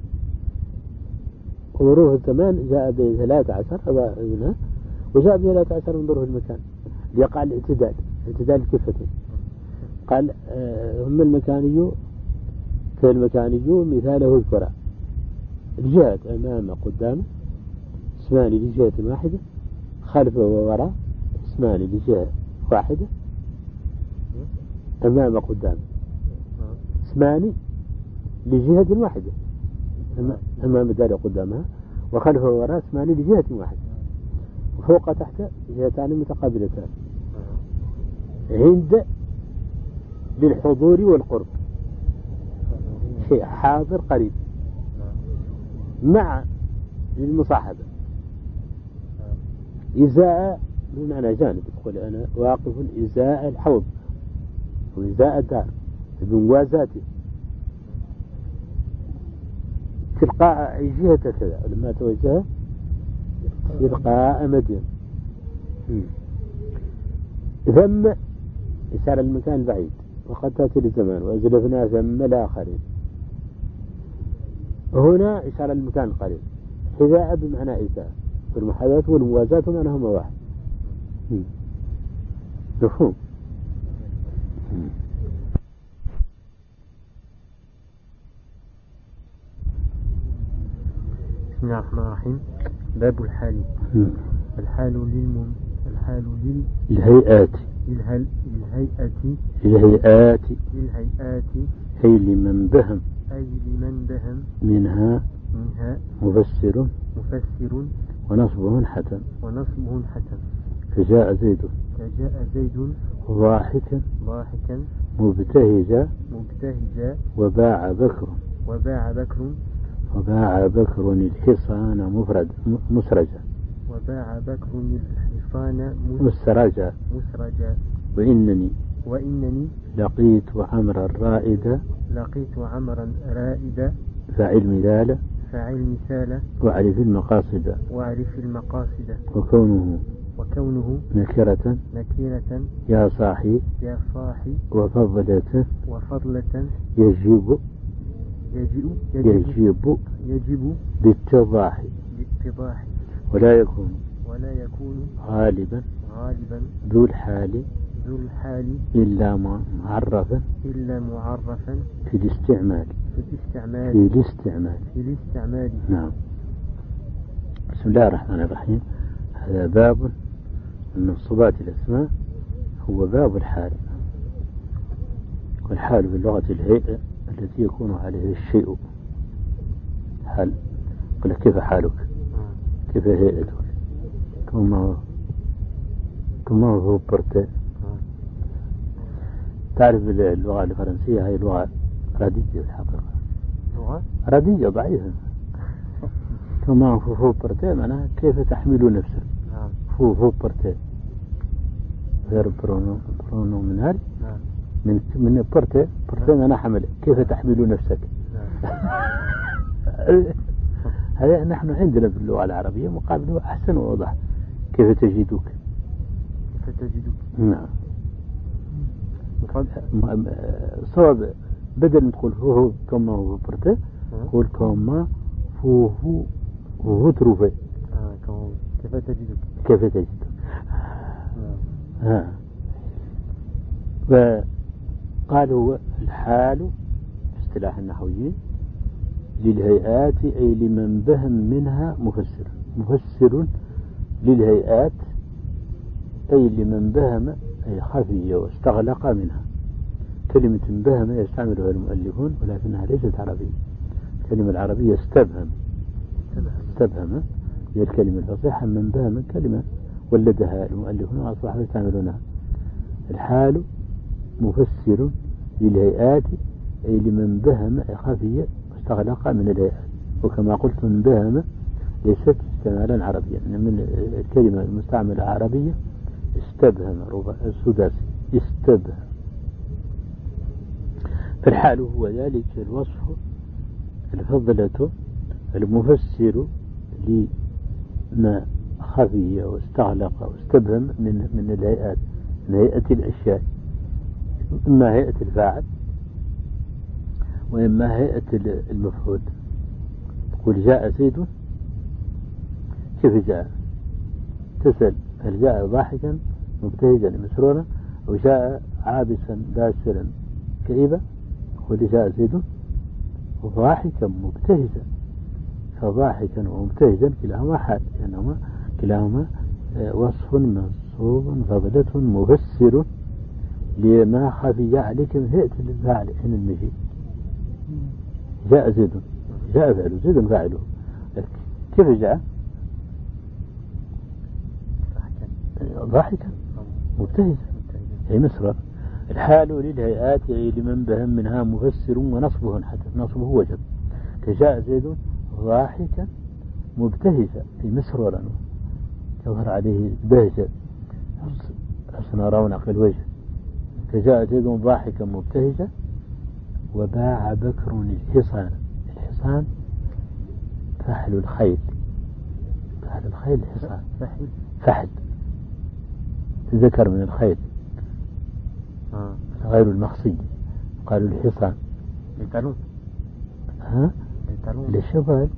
وظروف الزمان جاء ب13 منها، وجاء ب13 من ظروف المكان ليقع الاعتدال الكفتين. قال هم المكاني كالمكاني مثاله الكرة. الجهة أمام قدام اسمان لجهة واحدة، خلف ووراء اسمان لجهة واحدة، أمام قدام اسمان لجهة واحدة، أمام دار قدامها، وخلف ووراء اسمان لجهة واحدة، وفوق تحت جهتان متقابلتان. عند للحضور والقرب، شيء حاضر قريب، مع للمصاحبة. إزاء بمعنى جانب، تقول أنا واقف إزاء الحوض وإزاء الدار بموازاته، تلقاء أي جهة كذا لما توجه تلقاء مدين. ثم إشارة المكان البعيد، وقد تأتي للزمان وأزلفنا ثم الآخرين. هنا إشارة المكان القريب. حذاء بمعنى إيثاء، والمحاذاة والموازاة معناهما واحد. مفهوم؟ بسم الله الرحمن الرحيم. باب الحال. الحال للهيئات أي لمن بهم منها مفسر ونصبه حتم. فجاء زيد ضاحكا مبتهجا وباع بكر الحصان مسرجا وإنني لقيت عمرا رائدا فاعل مثال وأعرف المقاصد وكونه نكرة يا صاحي وفضلة يجب بالتضاح ولا يكون غالبا ذو الحال إلا معرفا في الاستعمال. نعم. بسم الله الرحمن الرحيم. هذا باب من صفات الأسماء، هو باب الحال. والحال في اللغة الهيئة التي يكون عليه الشيء. حال قل كيف حالك، كيف هيئتك، كما هو برتين. تعرف اللغة الفرنسية هي لغة رديئة الحقيقة، رديئة ضعيفة. كما هو برتين معناها كيف تحمل نفسك. هو برتين غير برونومينال من برتين أنا حمل، كيف تحمل نفسك. هذا نحن عندنا في اللغة العربية مقابله أحسن وأوضح. كيف تجدك. نعم. صواب بدل ما تقول هو كما هو برتين قول كما هو تروفي. كيف تجدك. وقالوا الحال اصطلاح النحويين للهيئات أي لمن بهم منها مفسر للهيئات أي لمن بهم أي خفي واستغلق منها. كلمة بهم يستعملها المؤلفون ولكنها ليست عربية. الكلمة العربية استبهم هي الكلمة الفصيحة. من بهم كلمة ولدها المؤلفون وأصبحوا يستعملونها. الحال مفسر للهيئات أي لمن بهم أي خفي واستغلق من الهيئات. وكما قلت من بهم ليست استعمالا عربيا، من الكلمة المستعملة عربية استبهم السداسي استبهم. فالحال هو ذلك الوصف الفضلة المفسر لما خفي واستغلق واستبهم من الهيئات، من هيئة الأشياء، إما هيئة الفاعل وإما هيئة المفعول. تقول جاء زيد، كيف جاء؟ تسأل هل جاء ضاحكا مبتهجا مسرورا أو جاء عابسا باسرا كئيبا؟ تقول جاء زيد ضاحكا مبتهجا. فضاحكا ومبتهجا كلاهما حال، لأنهما كلاهما وصف منصوب فضلة مفسر لما خفي عليك من هيئة الفاعل حين المجيء. جاء زيد، جاء فعله، زيد فاعله. كيف جاء؟ ضاحكا مبتهجا أي مسرا. الحال للهيئات أي لمن بهم منها مفسر ونصبه حتى نصبه وجب. كجاء زيد ضاحكا مبتهجا أي مسرورا يظهر عليه بهجة حسن رونق الوجه. فجاء زيد ضاحكا مبتهجا وباع بكر الحصان. الحصان فحل الخيل، الحصان فحل ذكر من الخيل غير المخصي. قالوا الحصان لتالون للشغال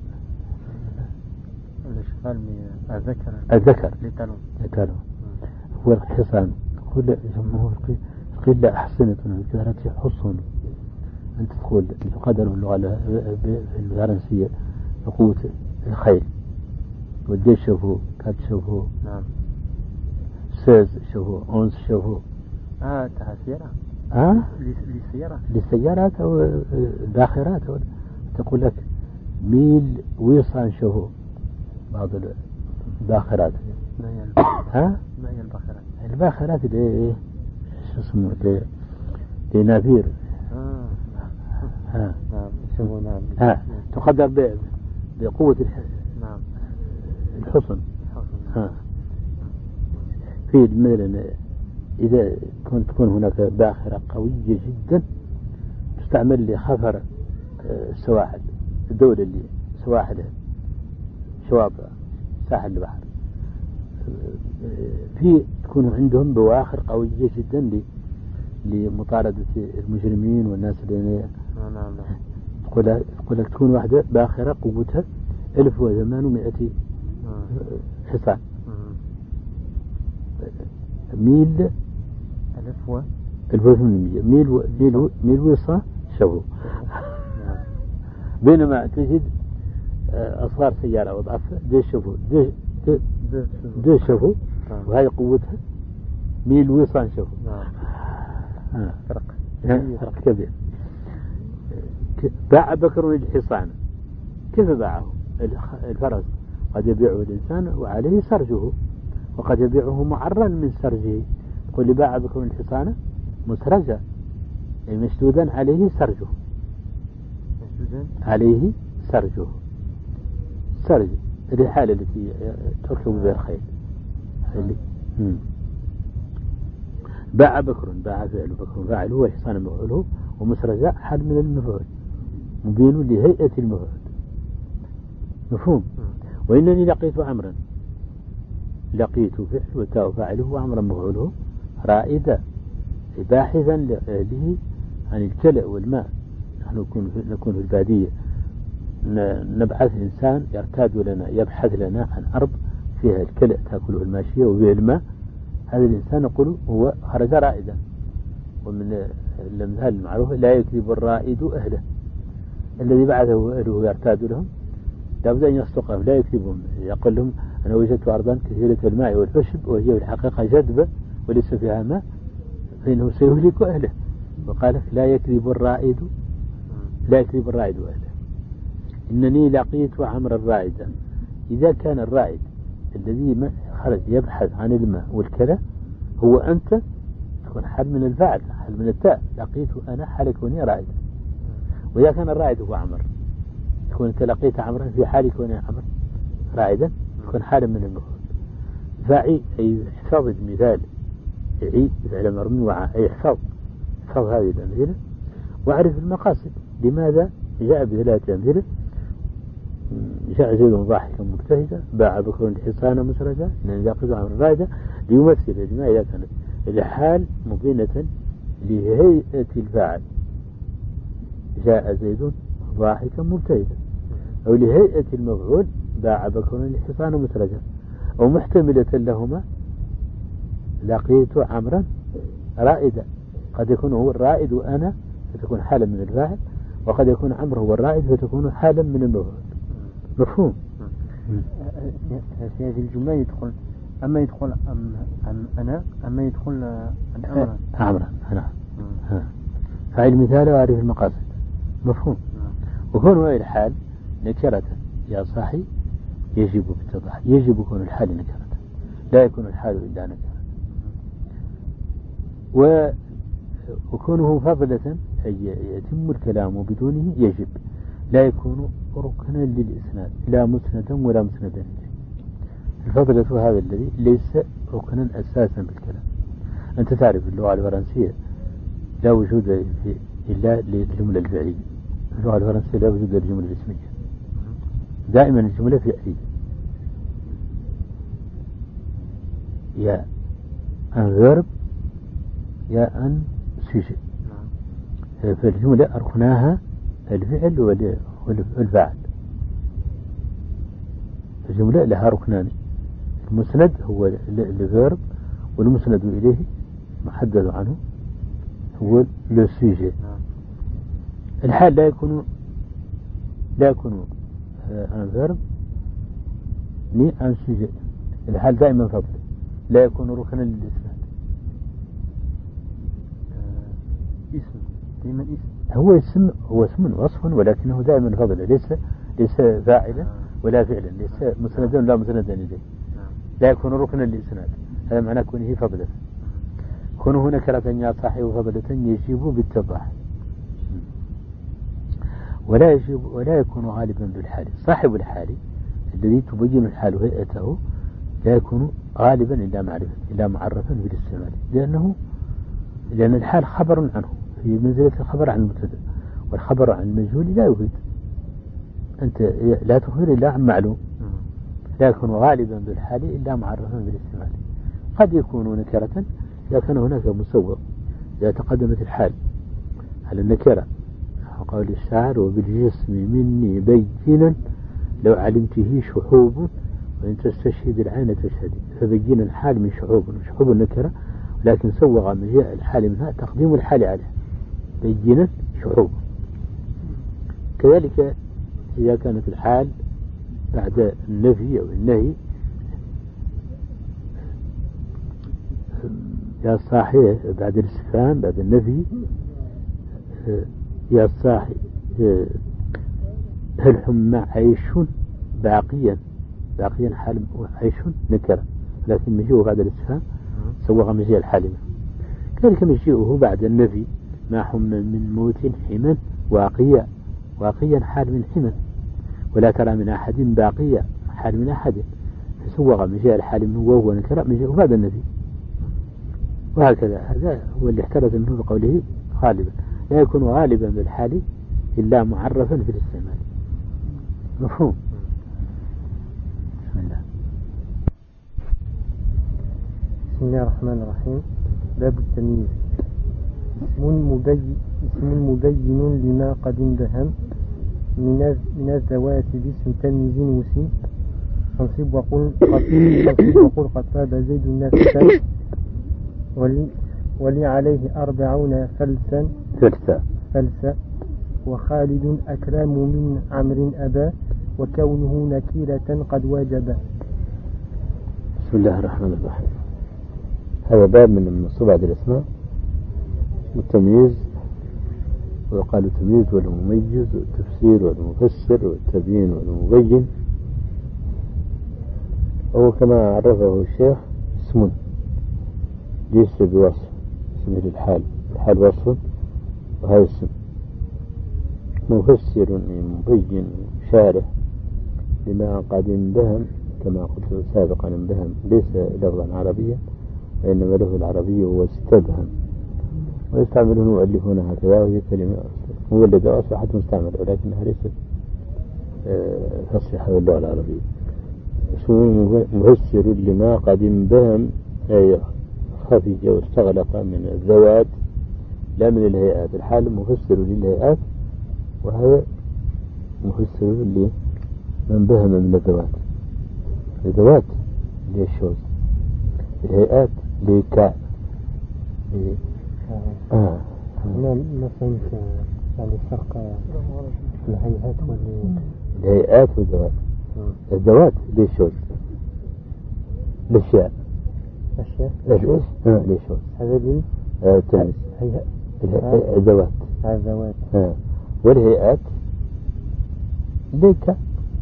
الذكر لتالون هو الحصان. قيل لا أحسنة كانت حصن. أنت تقول القدر باللغة الفرنسية قوة الخيل، والديش شوفوا كات شوفوا نعم سيز شوفوا أونس شوفوا تهسيرة للسيارات أو الباخرات. تقول لك ميل ويصان شوفوا بعض الباخرات. ما هي الباخرات اللي شو اسمه لنافير. نعم شوفوا نعم تقدر بقوة نعم الحصن. في مثلا إذا تكون هناك باخرة قوية جدا تستعمل لخفر السواحل، الدولة اللي سواحلها شواطئ ساحل البحر، في تكون عندهم بواخر قوية جدا لمطاردة المجرمين والناس اللي نعم تقول لك تكون واحدة باخرة قوتها 1800 حصان. ميل 1800 ميل وصا شوفوا. بينما تجد أصغر سيارة وضعفها دي شوفوا وهي قوتها ميل وصا شوفوا. فرق كبير. باع بكر الحصان. كيف باعه؟ الفرس قد يبيعه الإنسان وعليه سرجه، وقد يبيعه معرا من سرجه. يقول باع بكر الحصان مسرجا أي مشدودا عليه سرجه. عليه سرجه سرج الرحالة التي تركب بها الخيل. باع بكر، باع فعل بكر فاعله والحصان مفعوله، ومسرجا حال من المفعول مبين لهيئة المفعول. مفهوم؟ وإنني لقيت عمرا، لقيت فعل وتاء فاعله وعمرا مفعوله رائدا باحثا له عن الكلأ والماء. نحن نكون في البادية نبعث إنسان يرتاد لنا يبحث لنا عن أرض فيها الكلأ تأكله الماشية وفيها الماء. هذا الإنسان نقول هو خرج رائدا. ومن الأمثال المعروفة لا يكذب الرائد أهله. الذي بعثه أهله يرتاد لهم لابد أن يصدقهم، لا يكذبهم. يقول لهم أنا وجدت أرضا كثيرة الماء والفشب وهي في الحقيقة جذبة وليس فيها ماء، فإنه سيهلك أهله. وقال لا يكذب الرائد أهله. إنني لقيت عمرا رائدا. إذا كان الرائد الذي خرج يبحث عن الماء والكلى هو أنت، تكون حال من الفعل، حال من التاء. لقيت أنا حال كوني رائدا. وإذا كان الرائد هو عمر تكون أنت لقيت عمرا في حال كوني عمر رائدا، تكون حالا من المفعول. فاعي أي احفظ المثال، يعيد فعل مرمي وعاء أي احفظ هذه الأمثلة واعرف المقاصد. لماذا جاء بثلاثة أمثلة؟ جاء زيد ضاحكا مبتهجا، باع بكر الحصان مسرجا، إن يقظ عمرا رائدا، ليمثل لما إذا كانت الحال مبينة لهيئة الفاعل. جاء زيد ضاحكا مبتهجا، أو لهيئة المفعول باع بكر الحصان مسرجا، أو محتملة لهما لقيت عمرا رائدا. قد يكون هو الرائد وأنا فتكون حالا من الفاعل، وقد يكون عمرو هو الرائد فتكون حالا من المفعول. مفهوم؟ في هذه الجملة يدخل أما يدخل أنا أما يدخل عمرا. فعل مثال وأعرف المقاصد. مفهوم؟ وكون هذه الحال نكرة يا صاحي يجب بالتضح، يجب يكون الحال نكرة، لا يكون الحال إلا نكرة. وكونه فضلة أي يتم الكلام بدونه يجب، لا يكون ركنا للإسناد لا مسندا ولا مسندا إليه. الفضلة هذا الذي ليس ركنا أساسا بالكلام. أنت تعرف اللغة الفرنسية لا وجود إلا للجملة الفعلية. اللغة الفرنسية لا وجود للجملة الاسمية، دائما الجملة فعلية. يا أن verb يا أن السجن. فالجملة ركناها الفعل والفاعل. الجملة لها ركنان، المسند هو الفيرب، والمسند إليه محدد عنه هو السجن. الحال لا يكون عن فيرب ني عن سجن. الحال دائما فضل، لا يكون ركنا للإسناد. اسم دائما اسم، هو اسم وصف، ولكنه دائما فضل، ليس فاعلا ولا فعلا، ليس مسندا لا مسندا إليه. لا يكون ركنا للإسناد، هذا معنى كونه فضلا. كون هناك ركن صاحب فضلة يجيب بالتضاح، ولا يكون غالبا بالحال. صاحب الحال الذي تبين الحال هيئته لا يكون غالبا إلا معرفا بالاستعمال، لأن الحال خبر عنه في منزلة الخبر عن المبتدا، والخبر عن المجهول لا يفيد. أنت لا تخبر إلا عن معلوم، لا يكون غالبا بالحال إلا معرفا بالاستعمال. قد يكون نكرة إذا كان هناك مسوغ، إذا تقدمت الحال على النكرة، قول الشاعر: وبالجسم مني بينا لو علمته شحوب وإن تستشهد العين تشهد. فبين الحال من شحوب النكرة، لكن سوغ مجيء الحال منها تقديم الحال عليه، بينا شحوب. كذلك إذا كانت الحال بعد النفي أو النهي، يا صاحي بعد الاستفهام بعد النفي، يا صاحي هل حم عيش باقيا حال عيش نكرة، لكن مجيئه بعد الاستفهام سوغ مجيء الحال منه. كذلك مجيئه بعد النفي: ما حم من موت حما واقيا حال من حما، ولا ترى من أحد باقيا حال من أحد، فسوغ مجيء الحال منه وهو نكرة مجيئه بعد النفي. وهكذا هذا هو اللي احترز منه بقوله غالبا، لا يكون غالبا بالحال إلا معرفا في الاستعمال. مفهوم؟ بسم الله. بسم الله الرحمن الرحيم. باب التمييز. اسم مبين لما قد اندهم من الذوات باسم تمييز وسم. فانصب وقل قد فاب زيد نفسا ولي عليه 40 فلسا وخالد أكرم من عمرو أبا وكونه نكيرة قد وجب. بسم الله الرحمن الرحيم. هذا باب من صبعة الأسماء والتمييز، وقال التمييز والمميز والتفسير والمفسر والتبيين والمبين. أو كما عرفه الشيخ: اسم ليس بوصف، اسم الحال وصف، وهذا اسم. مفسر مبين شارح لما قد اندهم، كما قلت سابقا اندهم ليس لفظا عربيا، وإنما له العربي هو استدهم، ويستعملون مؤلفون هكذا، وهي كلمة مولدة أصبحت مستعملة، ولكنها ليست فصيحة باللغة العربية. اسمه مفسر لما قد انبهم، أي خفي واستغلق من الذوات لا من الهيئات. الحال مفسر للهيئات، وهذا مفسر لمن بهم من الذوات. الذوات اللي هي الشوز، الهيئات اللي كا ما فهمت يعني الفرق في الهيئات الهيئات والذوات. الذوات اللي هي الشوز، الأشياء ليش هذا لي التمييز. الذوات والهيئات ليك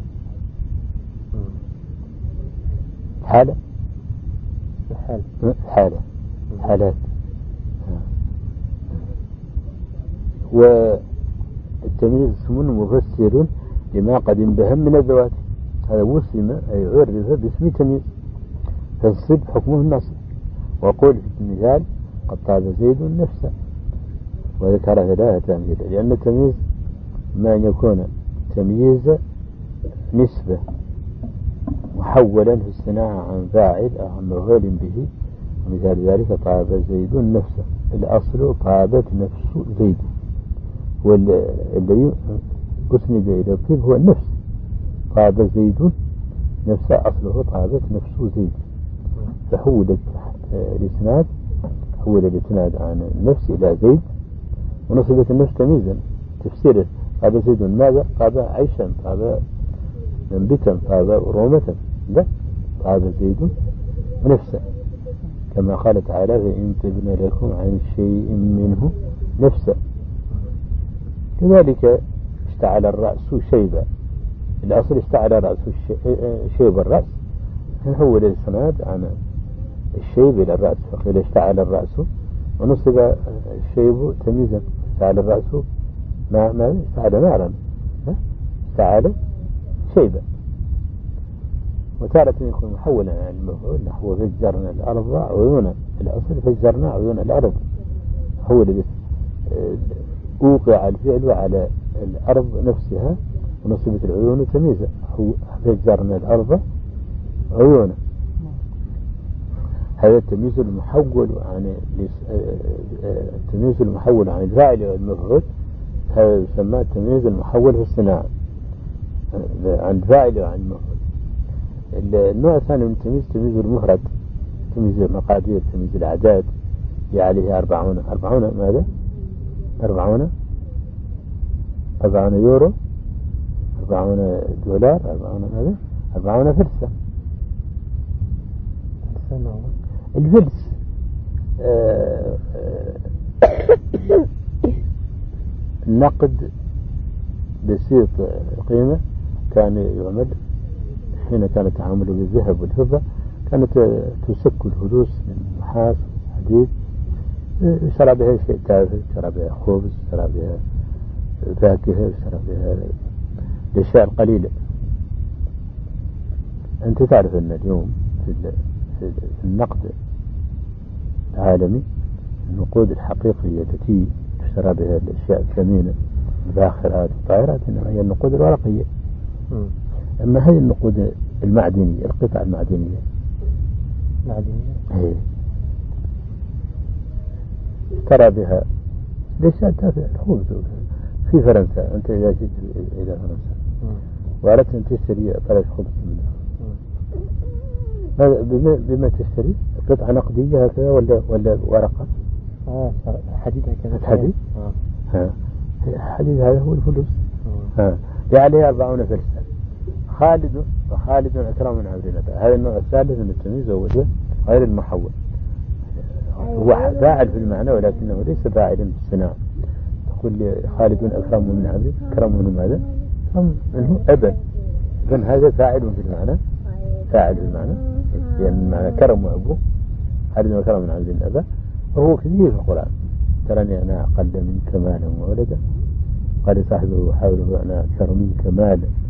حالات. والتمييز اسم مفسر لما قد انبهم من الذوات. هذا وسم أي عرف باسم تمييز، فالصب حكمه النصب. وقول في المثال: قد طاب زيد نفسه، وذكر ثلاثة أمثلة. لأن التمييز ما أن يكون تمييز نسبة محولا في الصناعة عن فاعل أو عن مفعول به مثال ذلك طاب زيد نفسه، الأصل طابت نفس زيد، والذي أسند إلى الطيب هو النفس. طاب زيد نفسه أصله طابت نفس زيد، فحولت الإسناد، حول الإسناد عن النفس إلى زيد، ونصبت النفس تمييزا. تفسيره طاب زيد ماذا؟ طاب عيشا، طاب منبتا، طاب رومة، لا، طاب زيد نفسه، كما قال تعالى فإن تبن لكم عن شيء منه نفسه. كذلك اشتعل الرأس شيبا، الأصل اشتعل الرأس شيب الرأس، نحول الإسناد عن الشيب إلى الرأس، فقيل اشتعل الرأس ونصب الشيب تمييزا. اشتعل الرأس ما اشتعل نارا، اشتعل شيبا. وتارة يكون محولا عن المفعول، نحو فجرنا الأرض عيونا، الأصل فجرنا عيون الأرض، حول أوقع الفعل على الأرض نفسها ونصبت العيون تمييزا، فجرنا الأرض عيونا. هذا التمييز المحول عن الفاعل والمفعول، هذا يسمى التمييز المحول في الصناعة عن الفاعل وعن المفعول. النوع الثاني من التمييز تمييز المفرد، تمييز المقادير، تمييز الأعداد، عليه 40 ماذا؟ 40 يورو، 40 دولار، 40 ماذا؟ 40 فلسة. الفلس النقد بسيط قيمة كان يعمل حين كان التعامل بالذهب والفضة، كانت تسك الفلوس من نحاس حديد، يشترى بها شيء تافه، يشترى بها خبز، يشترى بها فاكهة، يشترى بها الأشياء القليلة. أنت تعرف أن اليوم في النقد العالمي النقود الحقيقية التي تشترى بها الأشياء الثمينة، الباخرات والطائرات، إنما هي النقود الورقية. أما هذه النقود المعدنية، القطع المعدنية هي اشترى بها الأشياء التافهة، الخبز. في فرنسا أنت إذا جئت إلى فرنسا وأردت أن تشتري طرف خبز منها، بما تشتري قطعة نقدية هكذا ولا ورقة؟ حديد هكذا. حديد؟ حديد هذا هو الفلوس. عليه 40 فلسة. خالد أكرم من عبد الله. هذا النوع الثالث من التمييز هو غير المحول، هو فاعل في المعنى ولكنه ليس فاعلا في الصناعة. تقول خالد أكرم من عبد، أكرم من ماذا؟ منه أبا، إذن هذا فاعل في المعنى، فاعل في المعنى، يعني المعنى كرم وأبوه، خالد أكرم من عبد أبا. وهو كثير في القرآن، تراني أنا أقل منك مالا وولدا، قال صاحبه حوله أنا أكثر منك مالا